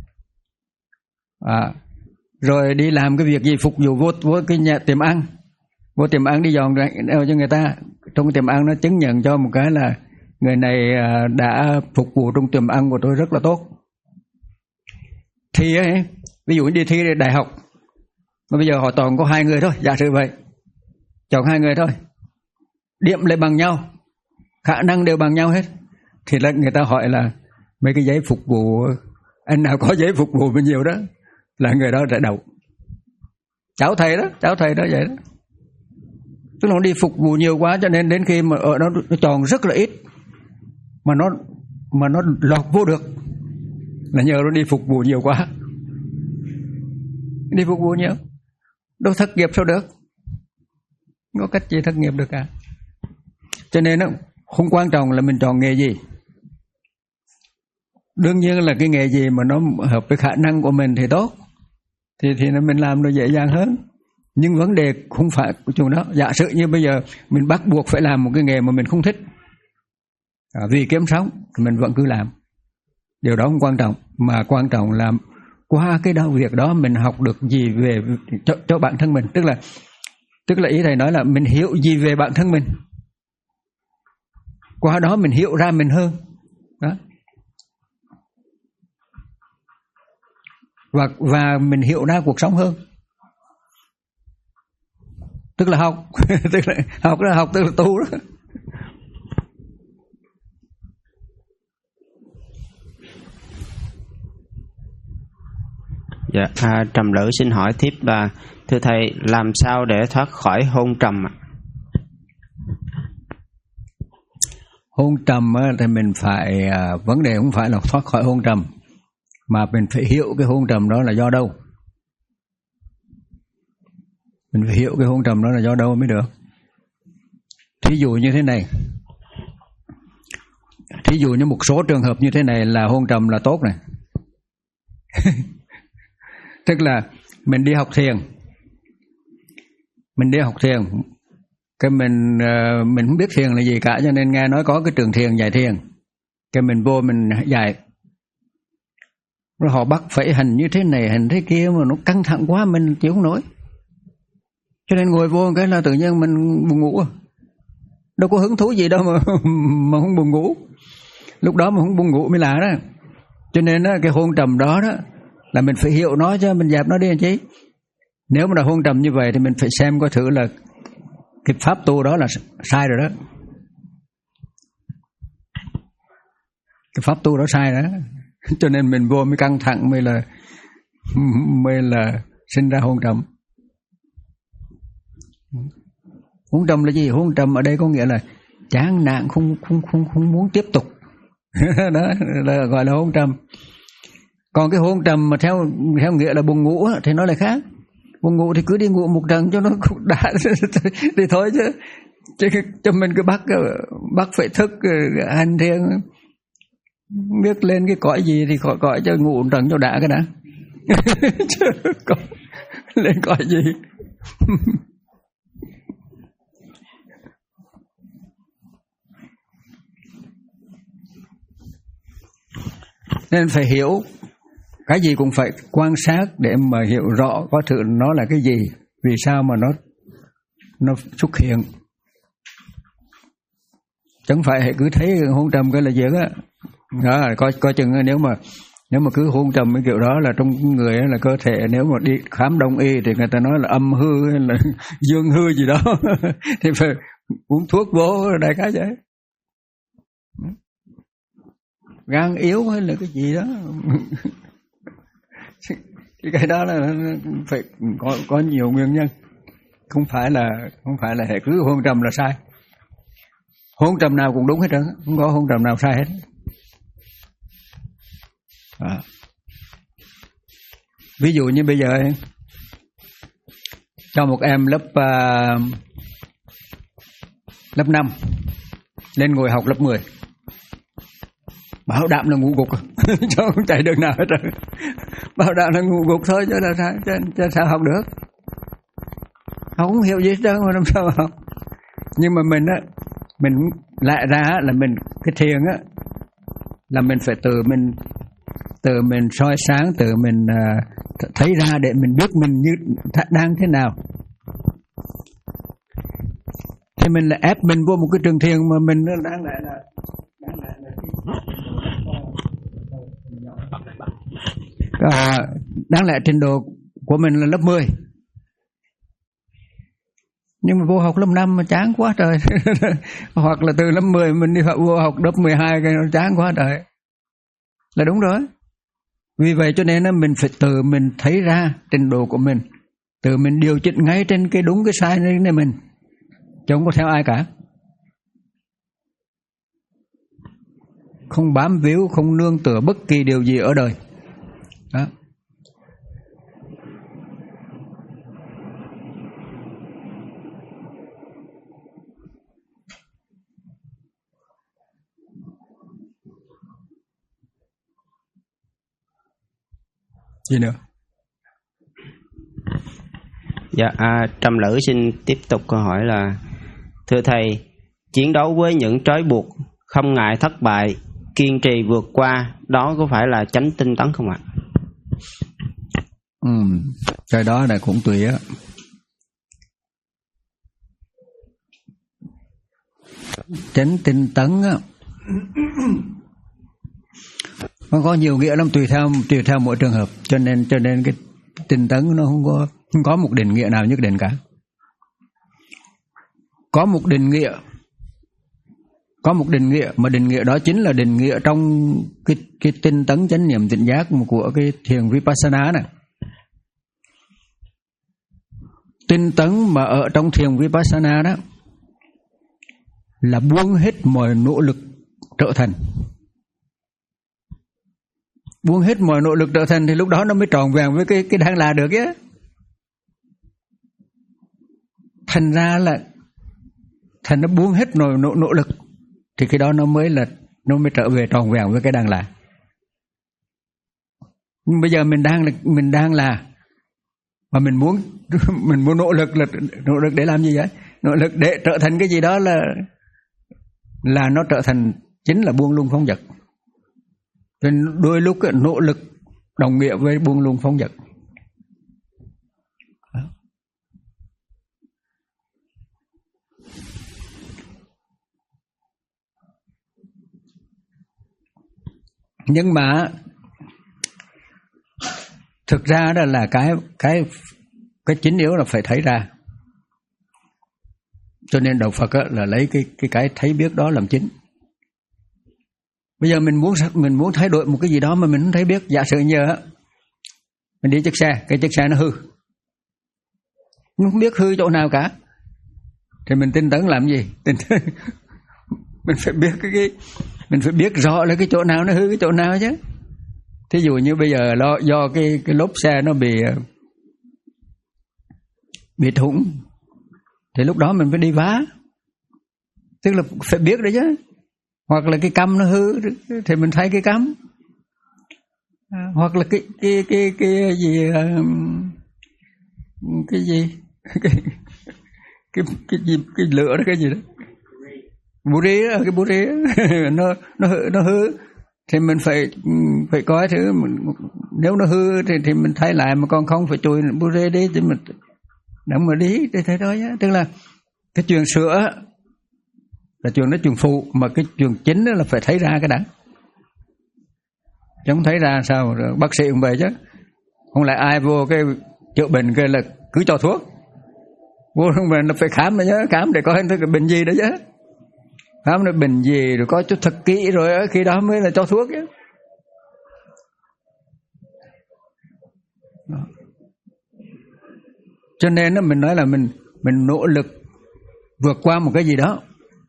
Speaker 1: À, rồi đi làm cái việc gì phục vụ vô, vô cái nhà tiệm ăn, vô tiệm ăn đi dọn đều cho người ta, trong cái tiệm ăn nó chứng nhận cho một cái là người này đã phục vụ trong tiệm ăn của tôi rất là tốt. Thì ấy, ví dụ đi thi đại học mà bây giờ họ toàn có hai người thôi, giả sử vậy, chọn hai người thôi, điểm lại bằng nhau, khả năng đều bằng nhau hết, thì là người ta hỏi là mấy cái giấy phục vụ, anh nào có giấy phục vụ bao nhiêu đó là người đó đã đậu. Cháu thầy đó, cháu thầy đó vậy đó. Tức là nó đi phục vụ nhiều quá cho nên đến khi mà ở đó nó tròn rất là ít mà nó mà nó lọt vô được là nhờ nó đi phục vụ nhiều quá. Đi phục vụ nhiều, đâu thất nghiệp sao được, có cách gì thất nghiệp được cả. Cho nên nó không quan trọng là mình chọn nghề gì. Đương nhiên là cái nghề gì mà nó hợp với khả năng của mình thì tốt, thì thì mình làm nó dễ dàng hơn. Nhưng vấn đề không phải của chỗ đó. Giả sử như bây giờ mình bắt buộc phải làm một cái nghề mà mình không thích, à, vì kiếm sống thì mình vẫn cứ làm. Điều đó không quan trọng, mà quan trọng là qua cái đó việc đó mình học được gì về cho, cho bản thân mình. Tức là tức là ý thầy nói là mình hiểu gì về bản thân mình, qua đó mình hiểu ra mình hơn đó. Và, và mình hiểu ra cuộc sống hơn. Tức là học tức là học là học tức là tu đó.
Speaker 3: Dạ, à, Trầm Lữ xin hỏi tiếp là thưa thầy, làm sao để thoát khỏi hôn trầm ạ?
Speaker 1: Hôn trầm thì mình phải, vấn đề không phải là thoát khỏi hôn trầm, mà mình phải hiểu cái hôn trầm đó là do đâu. Mình phải hiểu cái hôn trầm đó là do đâu mới được. Thí dụ như thế này, thí dụ như một số trường hợp như thế này là hôn trầm là tốt này. Tức là mình đi học thiền, mình đi học thiền, cái mình mình không biết thiền là gì cả, cho nên nghe nói có cái trường thiền dạy thiền, cái mình vô mình dạy, rồi họ bắt phải hành như thế này hành thế kia mà nó căng thẳng quá mình chịu không nổi, cho nên ngồi vô cái là tự nhiên mình buồn ngủ, đâu có hứng thú gì đâu mà mà không buồn ngủ, lúc đó mà không buồn ngủ mới lạ đó. Cho nên đó, cái hôn trầm đó đó là mình phải hiểu nó cho mình dẹp nó đi anh chị. Nếu mà là hôn trầm như vậy thì mình phải xem coi thử là cái pháp tu đó là sai rồi đó, cái pháp tu đó sai đó. Cho nên mình vô mới căng thẳng, mới là mới là sinh ra hôn trầm. Hôn trầm là gì? Hôn trầm ở đây có nghĩa là chán nản, không không không không muốn tiếp tục. Đó là gọi là hôn trầm. Còn cái hôn trầm mà theo theo nghĩa là buồn ngủ thì nó lại khác. Buồn ngủ thì cứ đi ngủ một trận cho nó đã thì thôi chứ. Chứ cho mình cứ bắt bắt phải thức hành thiền, biết lên cái cõi gì thì khỏi cõi cho ngủ một trận cho đã cái đã. Chứ lên cõi gì. Nên phải hiểu, cái gì cũng phải quan sát để mà hiểu rõ có thử nó là cái gì, vì sao mà nó nó xuất hiện. Chẳng phải hãy cứ thấy hôn trầm cái là chuyện á. Đó, coi coi chừng nếu mà nếu mà cứ hôn trầm cái kiểu đó là trong người là cơ thể, nếu mà đi khám đông y thì người ta nói là âm hư hay là dương hư gì đó thì phải uống thuốc vô đại khái vậy. Gan yếu hay là cái gì đó. Cái đó là phải có có nhiều nguyên nhân, không phải là không phải là hệ cứ hôn trầm là sai. Hôn trầm nào cũng đúng hết trơn, không có hôn trầm nào sai hết. À. Ví dụ như bây giờ cho một em lớp uh, lớp năm lên ngồi học lớp mười, bảo đảm là ngủ gục, cho không chạy được nào hết rồi. Bảo đảm là ngủ gục thôi, chứ là sao, chứ, chứ sao học được? Học không hiểu gì hết trơn mà làm sao học. Nhưng mà mình á, mình lại ra là mình cái thiền á là mình phải tự mình tự mình soi sáng, tự mình uh, thấy ra để mình biết mình như đang thế nào. Thì mình lại ép mình vô một cái trường thiền mà mình đang lại là đang lại là à, đáng lẽ trình độ của mình là lớp mười, nhưng mà vô học lớp năm mà chán quá trời. Hoặc là từ lớp mười mình đi vô học lớp mười hai cái nó chán quá trời, là đúng rồi. Vì vậy cho nên mình phải tự mình thấy ra trình độ của mình, tự mình điều chỉnh ngay trên cái đúng cái sai này mình, chứ không có theo ai cả. Không bám víu, không nương tựa bất kỳ điều gì ở đời. Đó. Gì nữa?
Speaker 3: Dạ, à, Trầm Lữ xin tiếp tục câu hỏi là: thưa thầy, chiến đấu với những trói buộc, không ngại thất bại, kiên trì vượt qua, đó có phải là chánh tinh tấn không ạ?
Speaker 1: Ừ, cái đó là cũng tùy á. Chánh tinh tấn á, nó có nhiều nghĩa lắm, tùy theo tùy theo mỗi trường hợp, cho nên cho nên cái tinh tấn nó không có không có một định nghĩa nào nhất định cả. Có một định nghĩa, có một định nghĩa mà định nghĩa đó chính là định nghĩa trong cái cái tinh tấn chánh niệm tỉnh giác của cái thiền Vipassana này. Tinh tấn mà ở trong thiền Vipassana đó là buông hết mọi nỗ lực trở thành. Buông hết mọi nỗ lực trở thành thì lúc đó nó mới tròn vẹn với cái cái đang là được á. Thành ra là thành nó buông hết nỗ, nỗ, nỗ lực thì cái đó nó mới là nó mới trở về tròn vẹn với cái đang là. Nhưng bây giờ mình đang là mình đang là mà mình muốn mình muốn nỗ lực là nỗ lực để làm gì vậy? Nỗ lực để trở thành cái gì đó là là nó trở thành chính là buông lung phóng dật. Nên đôi lúc cái nỗ lực đồng nghĩa với buông lung phóng dật. Nhưng mà thực ra đó là cái cái cái chính yếu là phải thấy ra. Cho nên đạo Phật là lấy cái cái cái thấy biết đó làm chính. Bây giờ mình muốn mình muốn thay đổi một cái gì đó mà mình không thấy biết, giả sử như mình đi chiếc xe, cái chiếc xe nó hư, mình không biết hư chỗ nào cả, thì mình tinh tấn làm gì? Tinh tấn mình phải biết cái, cái mình phải biết rõ là cái chỗ nào nó hư, cái chỗ nào chứ. Thí dụ như bây giờ lo do cái cái lốp xe nó bị bị thủng, thì lúc đó mình phải đi vá, tức là phải biết đấy chứ. Hoặc là cái căm nó hư thì mình thay cái căm, à, hoặc là cái cái cái cái gì cái gì cái cái cái gì cái lửa đó, cái gì đó bù ri đó, cái bù ri nó nó nó hư thì mình phải phải coi thứ mình, nếu nó hư thì thì mình thay lại, mà còn không phải chùi bù ri đi thì mình đừng mà đi để thế thôi nhá. Tức là cái chuyện sửa là chuyện đó chuyện phụ, mà cái chuyện chính đó là phải thấy ra cái đã. Chứ không thấy ra sao rồi bác sĩ cũng vậy chứ. Không lại ai vô cái chữa bệnh cái là cứ cho thuốc. Vô trong bệnh là phải khám mà nhớ, khám để coi cái bệnh gì đó chứ. Khám là bệnh gì rồi có chút thật kỹ rồi khi đó mới là cho thuốc chứ. Đó. Cho nên đó, mình nói là mình mình nỗ lực vượt qua một cái gì đó.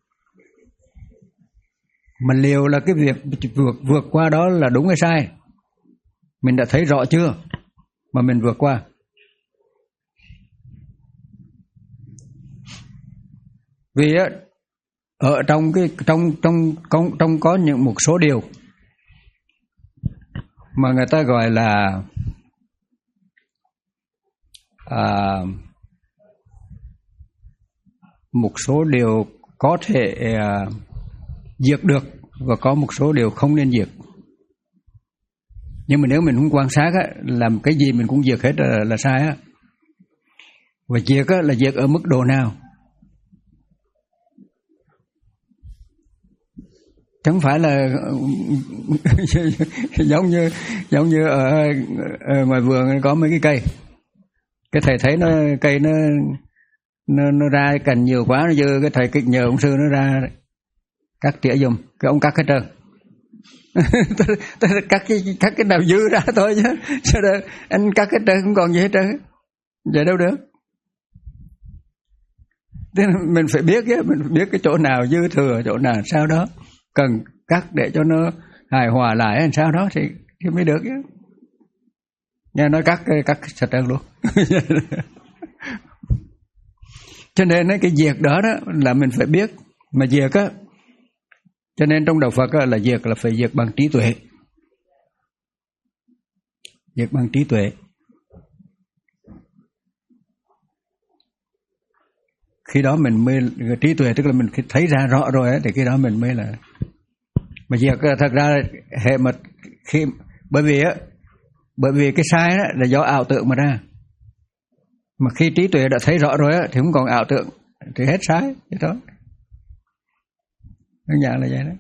Speaker 1: Mà liệu là cái việc vượt vượt qua đó là đúng hay sai? Mình đã thấy rõ chưa mà mình vượt qua? Vì á, ở trong cái trong trong trong trong có những một số điều mà người ta gọi là à, một số điều có thể à, diệt được và có một số điều không nên diệt. Nhưng mà nếu mình không quan sát á, làm cái gì mình cũng diệt hết là, là sai á. Và diệt á, là diệt ở mức độ nào? Chẳng phải là giống như giống như ở, ở ngoài vườn có mấy cái cây, cái thầy thấy nó cây nó nó, nó ra cành nhiều quá, nó dơ, cái thầy kịch nhờ ông sư nó ra cắt tỉa giùm, cái ông cắt hết trơn. cắt cái cắt cái nào dư ra thôi chứ, chứ đó, anh cắt hết trơn không còn gì hết trơn, vậy đâu được. Thế mình phải biết chứ, mình phải biết cái chỗ nào dư thừa, chỗ nào sao đó cần cắt để cho nó hài hòa lại làm sao đó thì, thì mới được chứ. Nghe nói cắt cắt sạch trơn luôn. Cho nên cái diệt đó đó là mình phải biết. Mà diệt á, cho nên trong đạo Phật á, là diệt là phải diệt bằng trí tuệ. Diệt bằng trí tuệ. Khi đó mình mới trí tuệ, tức là mình thấy ra rõ rồi ấy, thì khi đó mình mới là. Mà diệt thật ra hệ mật khi bởi vì á, bởi vì cái sai đó là do ảo tưởng mà ra. Mà khi trí tuệ đã thấy rõ rồi á, thì không còn ảo tưởng, thì hết sai vậy đó. Đơn giản là vậy đó.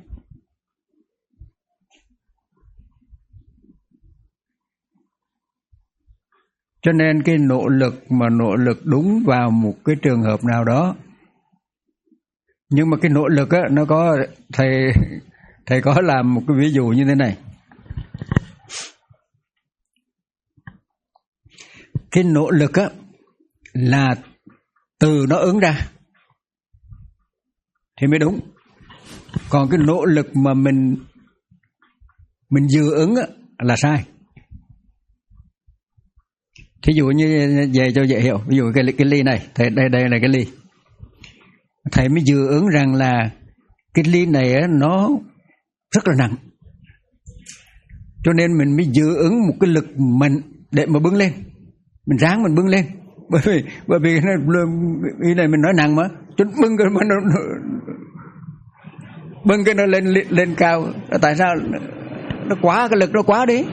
Speaker 1: Cho nên cái nỗ lực mà nỗ lực đúng vào một cái trường hợp nào đó, nhưng mà cái nỗ lực á, nó có thầy thầy có làm một cái ví dụ như thế này. Cái nỗ lực á là từ nó ứng ra thì mới đúng. Còn cái nỗ lực mà mình mình dự ứng á, là sai. Thí dụ như về cho dễ hiểu, ví dụ cái cái ly này, thầy đây đây là cái ly. Thầy mới dự ứng rằng là cái ly này á, nó rất là nặng. Cho nên mình mới dự ứng một cái lực mạnh để mà bưng lên. Mình ráng mình bưng lên. Bởi vì bởi vì cái này mình nói nặng mà, chút bưng cái mà nó, nó bưng cái nó lên lên cao. Tại sao nó quá, cái lực nó quá đi.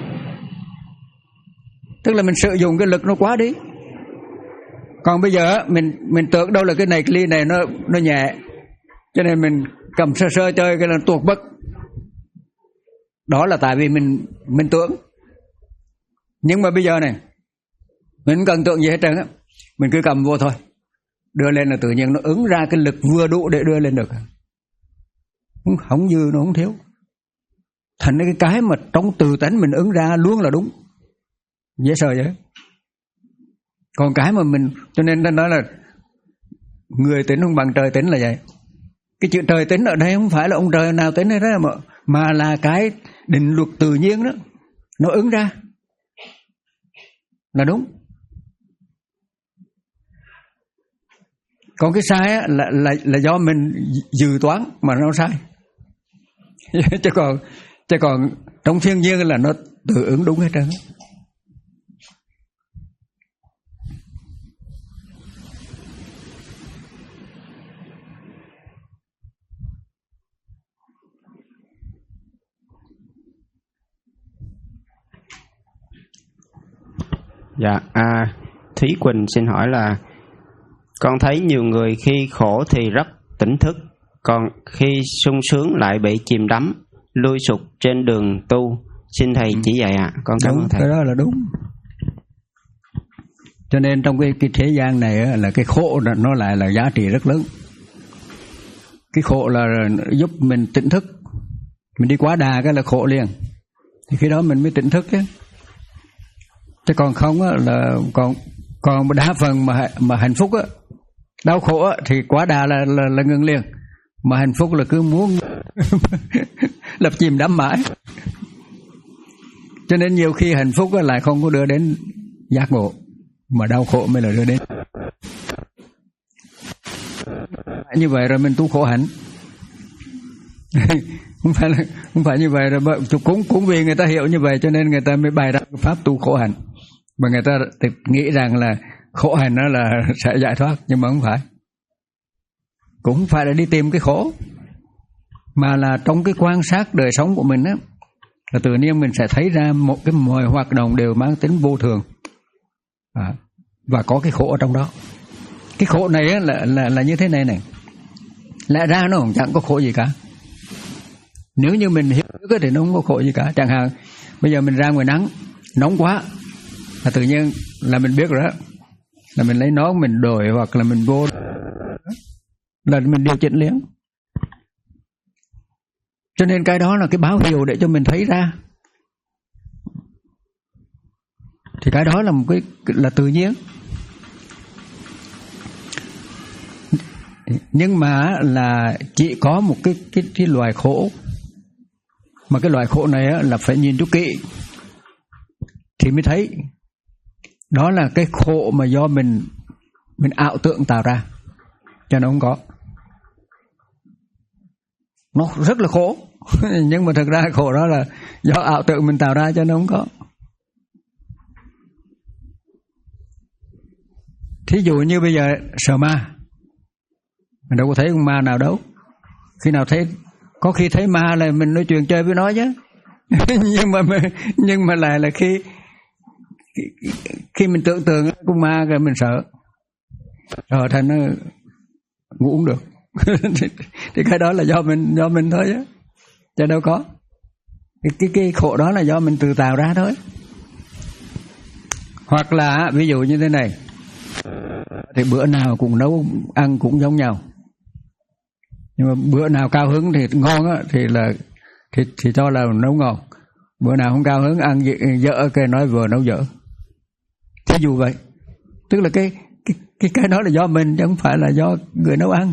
Speaker 1: Tức là mình sử dụng cái lực nó quá đi. Còn bây giờ mình mình tưởng đâu là cái này cái ly này nó nó nhẹ, cho nên mình cầm sơ sơ chơi cái là tuột bất. Đó là tại vì mình mình tưởng. Nhưng mà bây giờ này, mình không cần tưởng gì hết trơn á, mình cứ cầm vô thôi, đưa lên là tự nhiên nó ứng ra cái lực vừa đủ để đưa lên được. Không, không dư nó không thiếu. Thành cái cái mà trong từ tánh mình ứng ra luôn là đúng, dễ sợ vậy. Còn cái mà mình, cho nên ta nói là người tính không bằng trời tính là vậy. Cái chữ trời tính ở đây không phải là ông trời nào tính hay đó, mà, mà là cái định luật tự nhiên đó, nó ứng ra là đúng. Còn cái sai á, là, là, là do mình dự toán mà nó sai. chứ còn chứ còn trong thiên nhiên là nó tự ứng đúng hết trơn.
Speaker 3: Dạ, à, Thúy Quỳnh xin hỏi là con thấy nhiều người khi khổ thì rất tỉnh thức, còn khi sung sướng lại bị chìm đắm, lui sụt trên đường tu. Xin thầy chỉ dạy ạ. À. Con cảm ơn thầy.
Speaker 1: Cái đó là đúng. Cho nên trong cái, cái thế gian này là cái khổ nó lại là giá trị rất lớn. Cái khổ là giúp mình tỉnh thức. Mình đi quá đà cái là khổ liền. Thì khi đó mình mới tỉnh thức chứ. Chứ còn không á, là còn còn đa phần mà mà hạnh phúc á, đau khổ á, thì quá đà là là, là ngừng liền. Mà hạnh phúc là cứ muốn lập chìm đắm mãi. Cho nên nhiều khi hạnh phúc á, lại không có đưa đến giác ngộ, mà đau khổ mới là đưa đến. Như vậy rồi mình tu khổ hạnh. không phải là, không phải như vậy rồi, cũng cũng vì người ta hiểu như vậy cho nên người ta mới bày ra pháp tu khổ hạnh. Mà người ta nghĩ rằng là khổ hạnh đó là sẽ giải thoát, nhưng mà không phải. Cũng không phải là đi tìm cái khổ, mà là trong cái quan sát đời sống của mình á, là tự nhiên mình sẽ thấy ra một cái mọi hoạt động đều mang tính vô thường, à, và có cái khổ ở trong đó. Cái khổ này á, là, là, là như thế này này, lẽ ra nó cũng chẳng có khổ gì cả. Nếu như mình hiểu cái thì nó không có khổ gì cả. Chẳng hạn bây giờ mình ra ngoài nắng nóng quá, là tự nhiên là mình biết rồi đó, là mình lấy nón mình đổi, hoặc là mình vô là mình điều chỉnh liền. Cho nên cái đó là cái báo hiệu để cho mình thấy ra. Thì cái đó là một cái là tự nhiên. Nhưng mà là chỉ có một cái cái cái loài khổ, mà cái loài khổ này là phải nhìn cho kỹ thì mới thấy. Đó là cái khổ mà do mình mình ảo tưởng tạo ra, cho nó không có. Nó rất là khổ, nhưng mà thực ra khổ đó là do ảo tưởng mình tạo ra, cho nó không có. Thí dụ như bây giờ sợ ma, mình đâu có thấy con ma nào đâu. Khi nào thấy, có khi thấy ma là mình nói chuyện chơi với nó chứ. nhưng mà nhưng mà lại là khi khi mình tưởng tượng con ma rồi mình sợ, rồi thành nó ngủ cũng được. Thì cái đó là do mình do mình thôi chứ, chứ đâu có. Cái, cái cái khổ đó là do mình tự tạo ra thôi. Hoặc là ví dụ như thế này, thì bữa nào cũng nấu ăn cũng giống nhau, nhưng mà bữa nào cao hứng thì ngon á, thì là thì thì cho là nấu ngon. Bữa nào không cao hứng ăn dở, cái nói vừa nấu dở. Thí dụ vậy, tức là cái cái cái cái đó là do mình, chứ không phải là do người nấu ăn.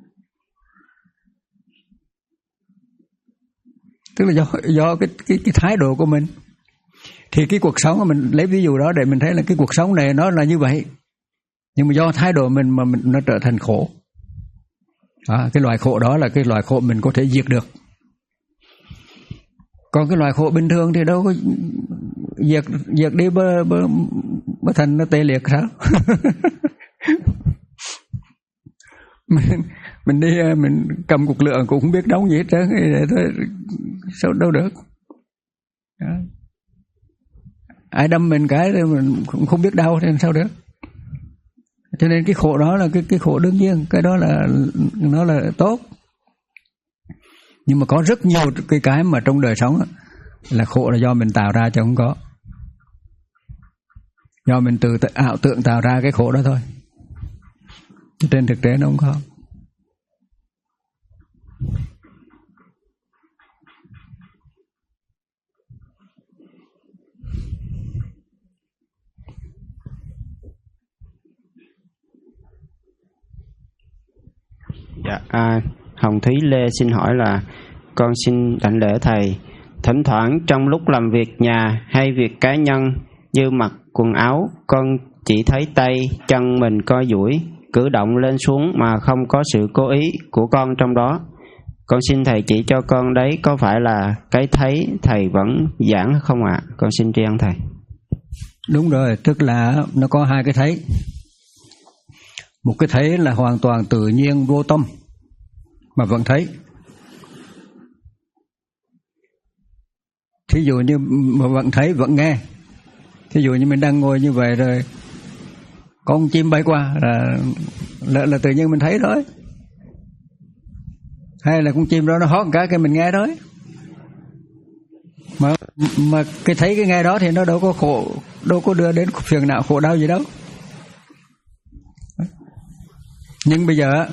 Speaker 1: Tức là do do cái cái cái thái độ của mình. Thì cái cuộc sống, mình lấy ví dụ đó để mình thấy là cái cuộc sống này nó là như vậy, nhưng mà do thái độ mình mà mình nó trở thành khổ. À, cái loại khổ đó là cái loại khổ mình có thể diệt được. Còn cái loại khổ bình thường thì đâu có diệt diệt đi bơ bơ bơ thành nó tê liệt sao? mình mình đi mình cầm cục lửa cũng không biết đóng gì hết trơn, sao đâu được. Đó. Ai đâm mình cái thì mình cũng không biết đau thì sao được. Cho nên cái khổ đó là cái cái khổ đương nhiên, cái đó là nó là tốt. Nhưng mà có rất nhiều cái cái mà trong đời sống là khổ là do mình tạo ra, chứ không có. Do mình tự ảo tưởng tạo ra cái khổ đó thôi. Trên thực tế nó không có.
Speaker 3: Dạ, à, Hồng Thúy Lê xin hỏi là con xin đảnh lễ thầy. Thỉnh thoảng trong lúc làm việc nhà hay việc cá nhân như mặc quần áo, con chỉ thấy tay, chân mình co duỗi, cử động lên xuống mà không có sự cố ý của con trong đó. Con xin thầy chỉ cho con đấy có phải là cái thấy thầy vẫn giảng không ạ? À? Con xin tri ân thầy.
Speaker 1: Đúng rồi, tức là nó có hai cái thấy. Một cái thấy là hoàn toàn tự nhiên vô tâm mà vẫn thấy. Thí dụ như mà vẫn thấy, vẫn nghe. Thí dụ như mình đang ngồi như vậy rồi có con chim bay qua là, là, là tự nhiên mình thấy thôi. Hay là con chim đó nó hót một cái cái mình nghe thôi. Mà mà cái thấy cái nghe đó thì nó đâu có khổ, đâu có đưa đến phiền não khổ đau gì đâu. Nhưng bây giờ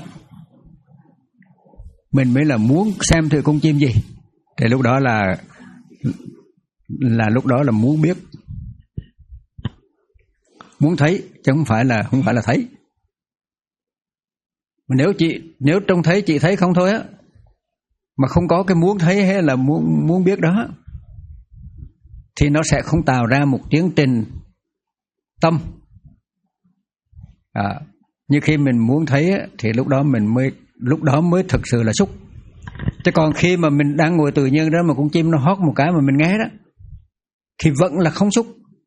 Speaker 1: mình mới là muốn xem thử con chim gì, thì lúc đó là là lúc đó là muốn biết, muốn thấy, chứ không phải là không phải là thấy. Mà nếu chị nếu trông thấy chị thấy không thôi á, mà không có cái muốn thấy hay là muốn muốn biết đó, thì nó sẽ không tạo ra một tiến trình tâm. À, như khi mình muốn thấy á, thì lúc đó mình mới lúc đó mới thực sự là xúc. Chứ còn khi mà mình đang ngồi tự nhiên đó mà con chim nó hót một cái mà mình nghe đó, thì vẫn là không xúc.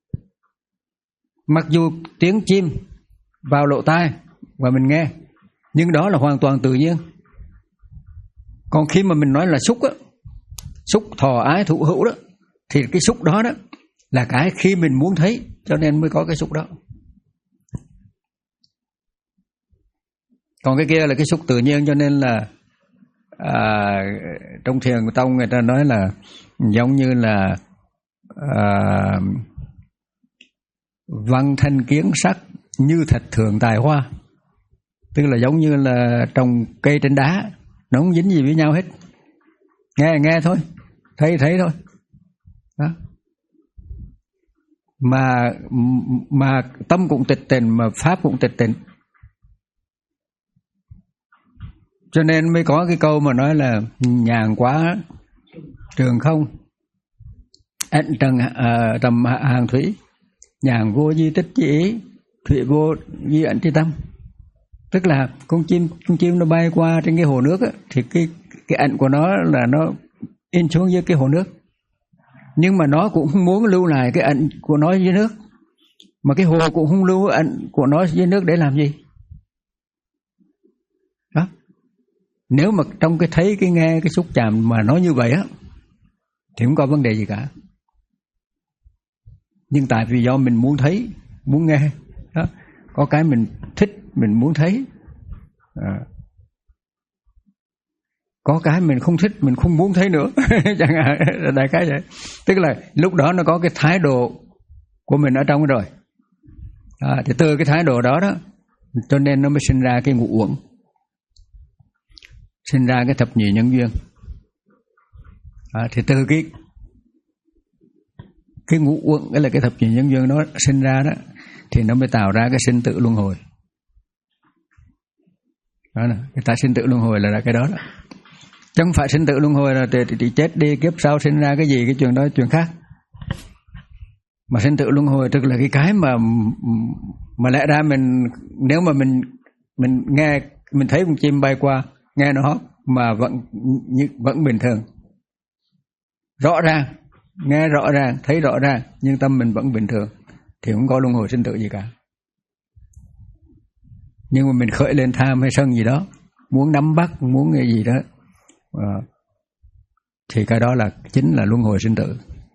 Speaker 1: Mặc dù tiếng chim vào lỗ tai và mình nghe, nhưng đó là hoàn toàn tự nhiên. Còn khi mà mình nói là xúc á, xúc thọ ái thụ hữu đó, thì cái xúc đó đó là cái khi mình muốn thấy, cho nên mới có cái xúc đó. Còn cái kia là cái xúc tự nhiên, cho nên là à, trong thiền của tông người ta nói là giống như là à, văn thanh kiến sắc như thạch thường tài hoa, tức là giống như là trồng cây trên đá, nó không dính gì với nhau hết, nghe nghe thôi, thấy thấy thôi đó. Mà mà tâm cũng tịch tịnh, mà pháp cũng tịch tịnh, cho nên mới có cái câu mà nói là nhàn quá trường không, ẩn trần à, trầm hàng thủy, nhàn vô di tích chi ý, thủy vô di ẩn chi tâm. Tức là con chim con chim nó bay qua trên cái hồ nước á, thì cái cái ảnh của nó là nó in xuống dưới cái hồ nước, nhưng mà nó cũng không muốn lưu lại cái ảnh của nó dưới nước, mà cái hồ cũng không lưu ảnh của nó dưới nước để làm gì đó. Nếu mà trong cái thấy cái nghe cái xúc chạm mà nó như vậy á thì không có vấn đề gì cả, nhưng tại vì do mình muốn thấy, muốn nghe đó, có cái mình thích, mình muốn thấy à. Có cái mình không thích, mình không muốn thấy nữa chẳng hạn, đại khái vậy. Tức là lúc đó nó có cái thái độ của mình ở trong rồi à, thì từ cái thái độ đó đó cho nên nó mới sinh ra cái ngũ uẩn, sinh ra cái thập nhị nhân duyên à, thì từ cái cái ngũ uẩn, cái là cái thập nhị nhân duyên nó sinh ra đó, thì nó mới tạo ra cái sinh tử luân hồi đó nè. Cái ta sinh tử luân hồi là cái đó đó, chứ không phải sinh tử luân hồi là thì, thì, thì chết đi kiếp sau sinh ra cái gì, cái chuyện đó chuyện khác. Mà sinh tử luân hồi tức là cái cái mà mà lẽ ra mình, nếu mà mình mình nghe, mình thấy con chim bay qua, nghe nó hót mà vẫn vẫn bình thường, rõ ràng, nghe rõ ràng, thấy rõ ràng, nhưng tâm mình vẫn bình thường, thì không có luân hồi sinh tử gì cả. Nhưng mà mình khởi lên tham hay sân gì đó, muốn nắm bắt, muốn cái gì đó à, thì cái đó là chính là luân hồi sinh tử.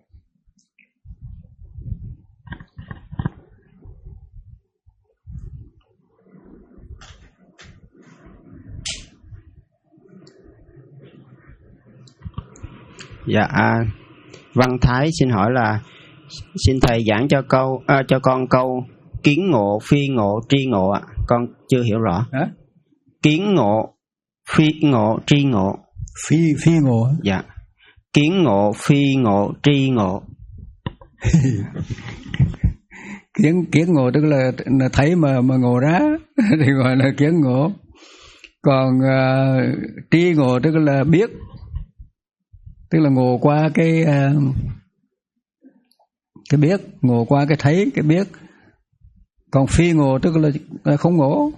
Speaker 3: Dạ, à, Văn Thái xin hỏi là xin thầy giảng cho câu à, cho con câu kiến ngộ, phi ngộ, tri ngộ ạ. Con chưa hiểu rõ.
Speaker 1: Hả?
Speaker 3: Kiến ngộ, phi ngộ, tri ngộ.
Speaker 1: Phi phi ngộ.
Speaker 3: Dạ. Kiến ngộ, phi ngộ, tri ngộ.
Speaker 1: kiến kiến ngộ tức là, là thấy mà mà ngộ ra thì gọi là kiến ngộ. Còn uh, tri ngộ tức là biết, tức là ngộ qua cái uh, cái biết, ngộ qua cái thấy, cái biết. Còn phi ngộ tức là, là không ngộ.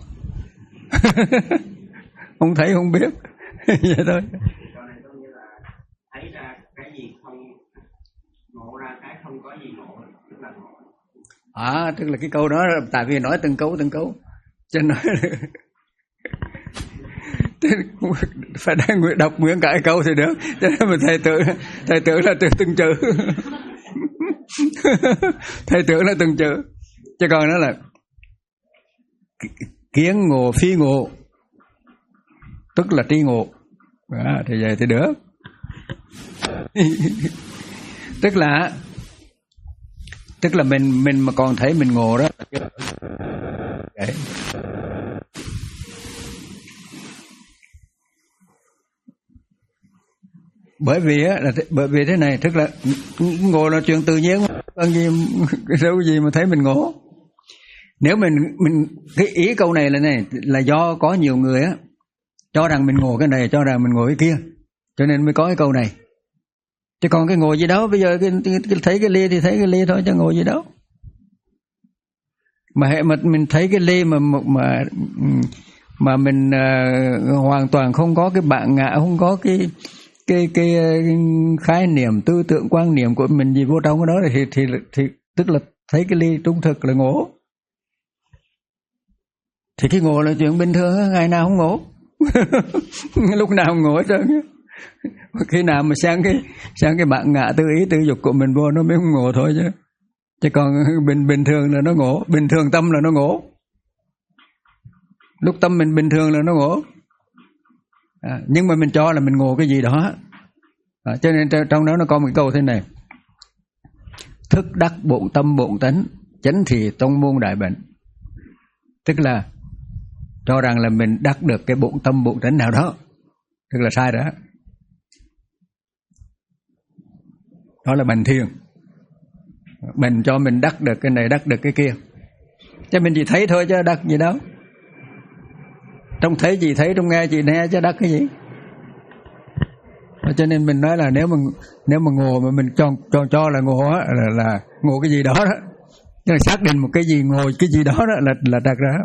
Speaker 1: Không thấy không biết. Vậy thôi.
Speaker 3: Thấy ra cái gì không, ngộ ra cái không có gì ngộ, tức là ngộ.
Speaker 1: À, tức là cái câu đó tại vì nói từng câu từng câu, cho nên nói phải đang đọc nguyên cả câu thì được, cho nên mình thầy tưởng thầy tưởng là từ từng chữ. Thầy tưởng là từng chữ, chứ còn nó là kiến ngộ, phi ngộ tức là tri ngộ à, thì vậy thì được. Tức là tức là mình mình mà còn thấy mình ngộ đó. Đấy. Bởi vì á là bởi vì thế này, tức là ngộ là chuyện tự nhiên, còn gì đâu gì mà thấy mình ngộ. Nếu mình mình cái ý câu này là này là do có nhiều người á cho rằng mình ngộ cái này, cho rằng mình ngộ cái kia, cho nên mới có cái câu này. Chứ còn cái ngộ gì đâu, bây giờ cái, cái, cái thấy cái ly thì thấy cái ly thôi, chứ ngộ gì đâu. Mà hệ mà mình thấy cái ly mà mà mà mình uh, hoàn toàn không có cái bản ngã, không có cái cái cái khái niệm, tư tưởng, quan niệm của mình gì vô trong cái đó thì thì thì tức là thấy cái ly trung thực là ngộ. Thì cái ngộ là chuyện bình thường, ngày nào không ngộ. lúc nào ngộ hết trơn. Khi nào mà sang cái sang cái bạn ngạ tư ý tư dục của mình vô nó mới không ngộ thôi chứ. Chứ còn bình bình thường là nó ngộ, bình thường tâm là nó ngộ. Lúc tâm mình bình thường là nó ngộ. À, nhưng mà mình cho là mình ngộ cái gì đó. À, cho nên trong đó nó có một câu thế này: thức đắc bộn tâm bộn tánh, chánh thì tông môn đại bệnh. Tức là cho rằng là mình đắc được cái bộn tâm bộn tánh nào đó, tức là sai đó. Đó là bệnh thiền. Mình cho mình đắc được cái này, đắc được cái kia. Chứ mình chỉ thấy thôi chứ đắc gì đâu. Trong thấy gì thấy, trong nghe gì nghe chứ đắc cái gì. Cho nên mình nói là nếu mà nếu mà ngộ mà mình cho cho cho là ngộ á, là, là ngộ cái gì đó đó. Chứ là xác định một cái gì ngộ cái gì đó, đó là là đặt ra.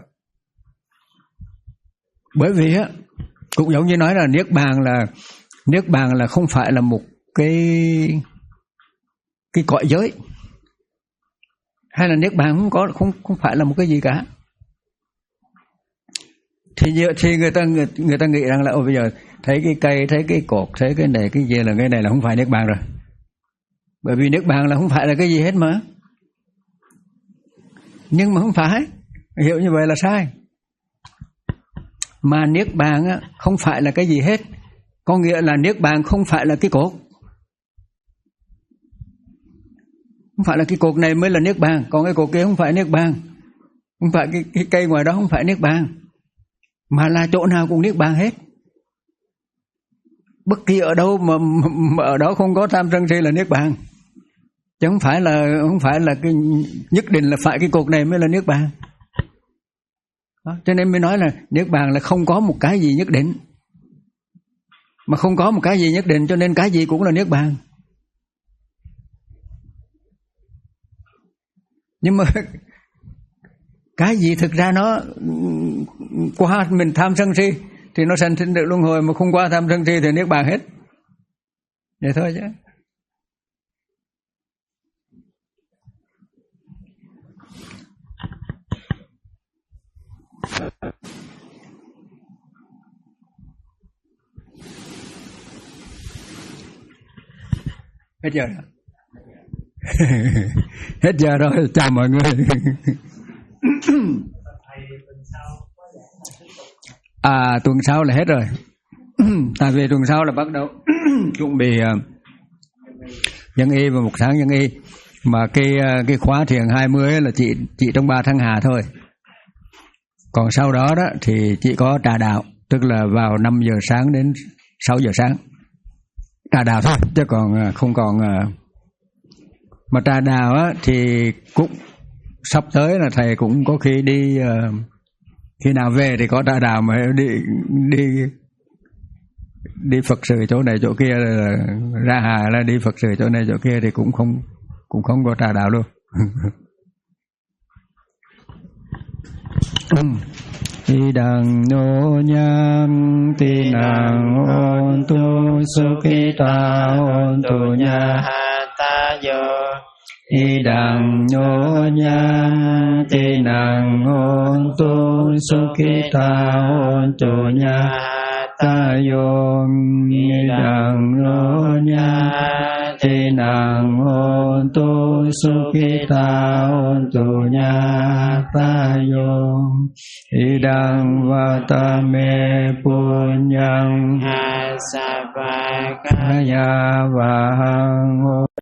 Speaker 1: Bởi vì á cũng giống như nói là niết bàn là niết bàn là không phải là một cái cái cõi giới, hay là niết bàn không có không không phải là một cái gì cả. Thì thì người ta người, người ta nghĩ rằng là ồ bây giờ thấy cái cây, thấy cái cột, thấy cái này cái gì là cái này là không phải niết bàn rồi. Bởi vì niết bàn là không phải là cái gì hết mà. Nhưng mà không phải, hiểu như vậy là sai. Mà niết bàn á không phải là cái gì hết. Có nghĩa là niết bàn không phải là cái cột. Không phải là cái cột này mới là niết bàn, còn cái cột kia không phải niết bàn. Không phải cái, cái cây ngoài đó không phải niết bàn, mà là chỗ nào cũng niết bàn hết. Bất kỳ ở đâu mà, mà ở đó không có tham sân si là niết bàn. Chứ không phải là không phải là cái nhất định là phải cái cột này mới là niết bàn. Đó, cho nên mới nói là niết bàn là không có một cái gì nhất định. Mà không có một cái gì nhất định cho nên cái gì cũng là niết bàn. Nhưng mà cái gì thực ra nó qua mình tham sân si thì nó sanh sinh được luân hồi, mà không qua tham sân si thì niết bàn hết. Vậy thôi chứ. Hết giờ rồi. Hết giờ rồi, chào mọi người. À tuần sau là hết rồi. Tại vì tuần sau là bắt đầu chuẩn bị uh, nhân y và một tháng nhân y. Mà cái uh, cái khóa thiền hai mươi là chỉ chỉ trong ba tháng hà thôi. Còn sau đó đó thì chỉ có trà đạo, tức là vào năm giờ sáng đến sáu giờ sáng. Trà đạo thôi, chứ còn uh, không còn uh, mà trà đạo á thì cũng sắp tới là thầy cũng có khi đi uh, khi nào về thì có trà đạo, mà đi đi đi Phật sự chỗ này chỗ kia, là ra hà là đi Phật sự chỗ này chỗ kia thì cũng không cũng không có trà đạo luôn. Đi đằng nô nhang ti nàng ôn tu sukita ôn tu nha ta yo. Đi đằng nô nhang ti nàng ôn tu sukita ôn tu nha ta yo. Đi đằng nô nhang ti nàng ôn tu sukita ôn tu nha ta yo. Idang vatame punyang asavakaya vahang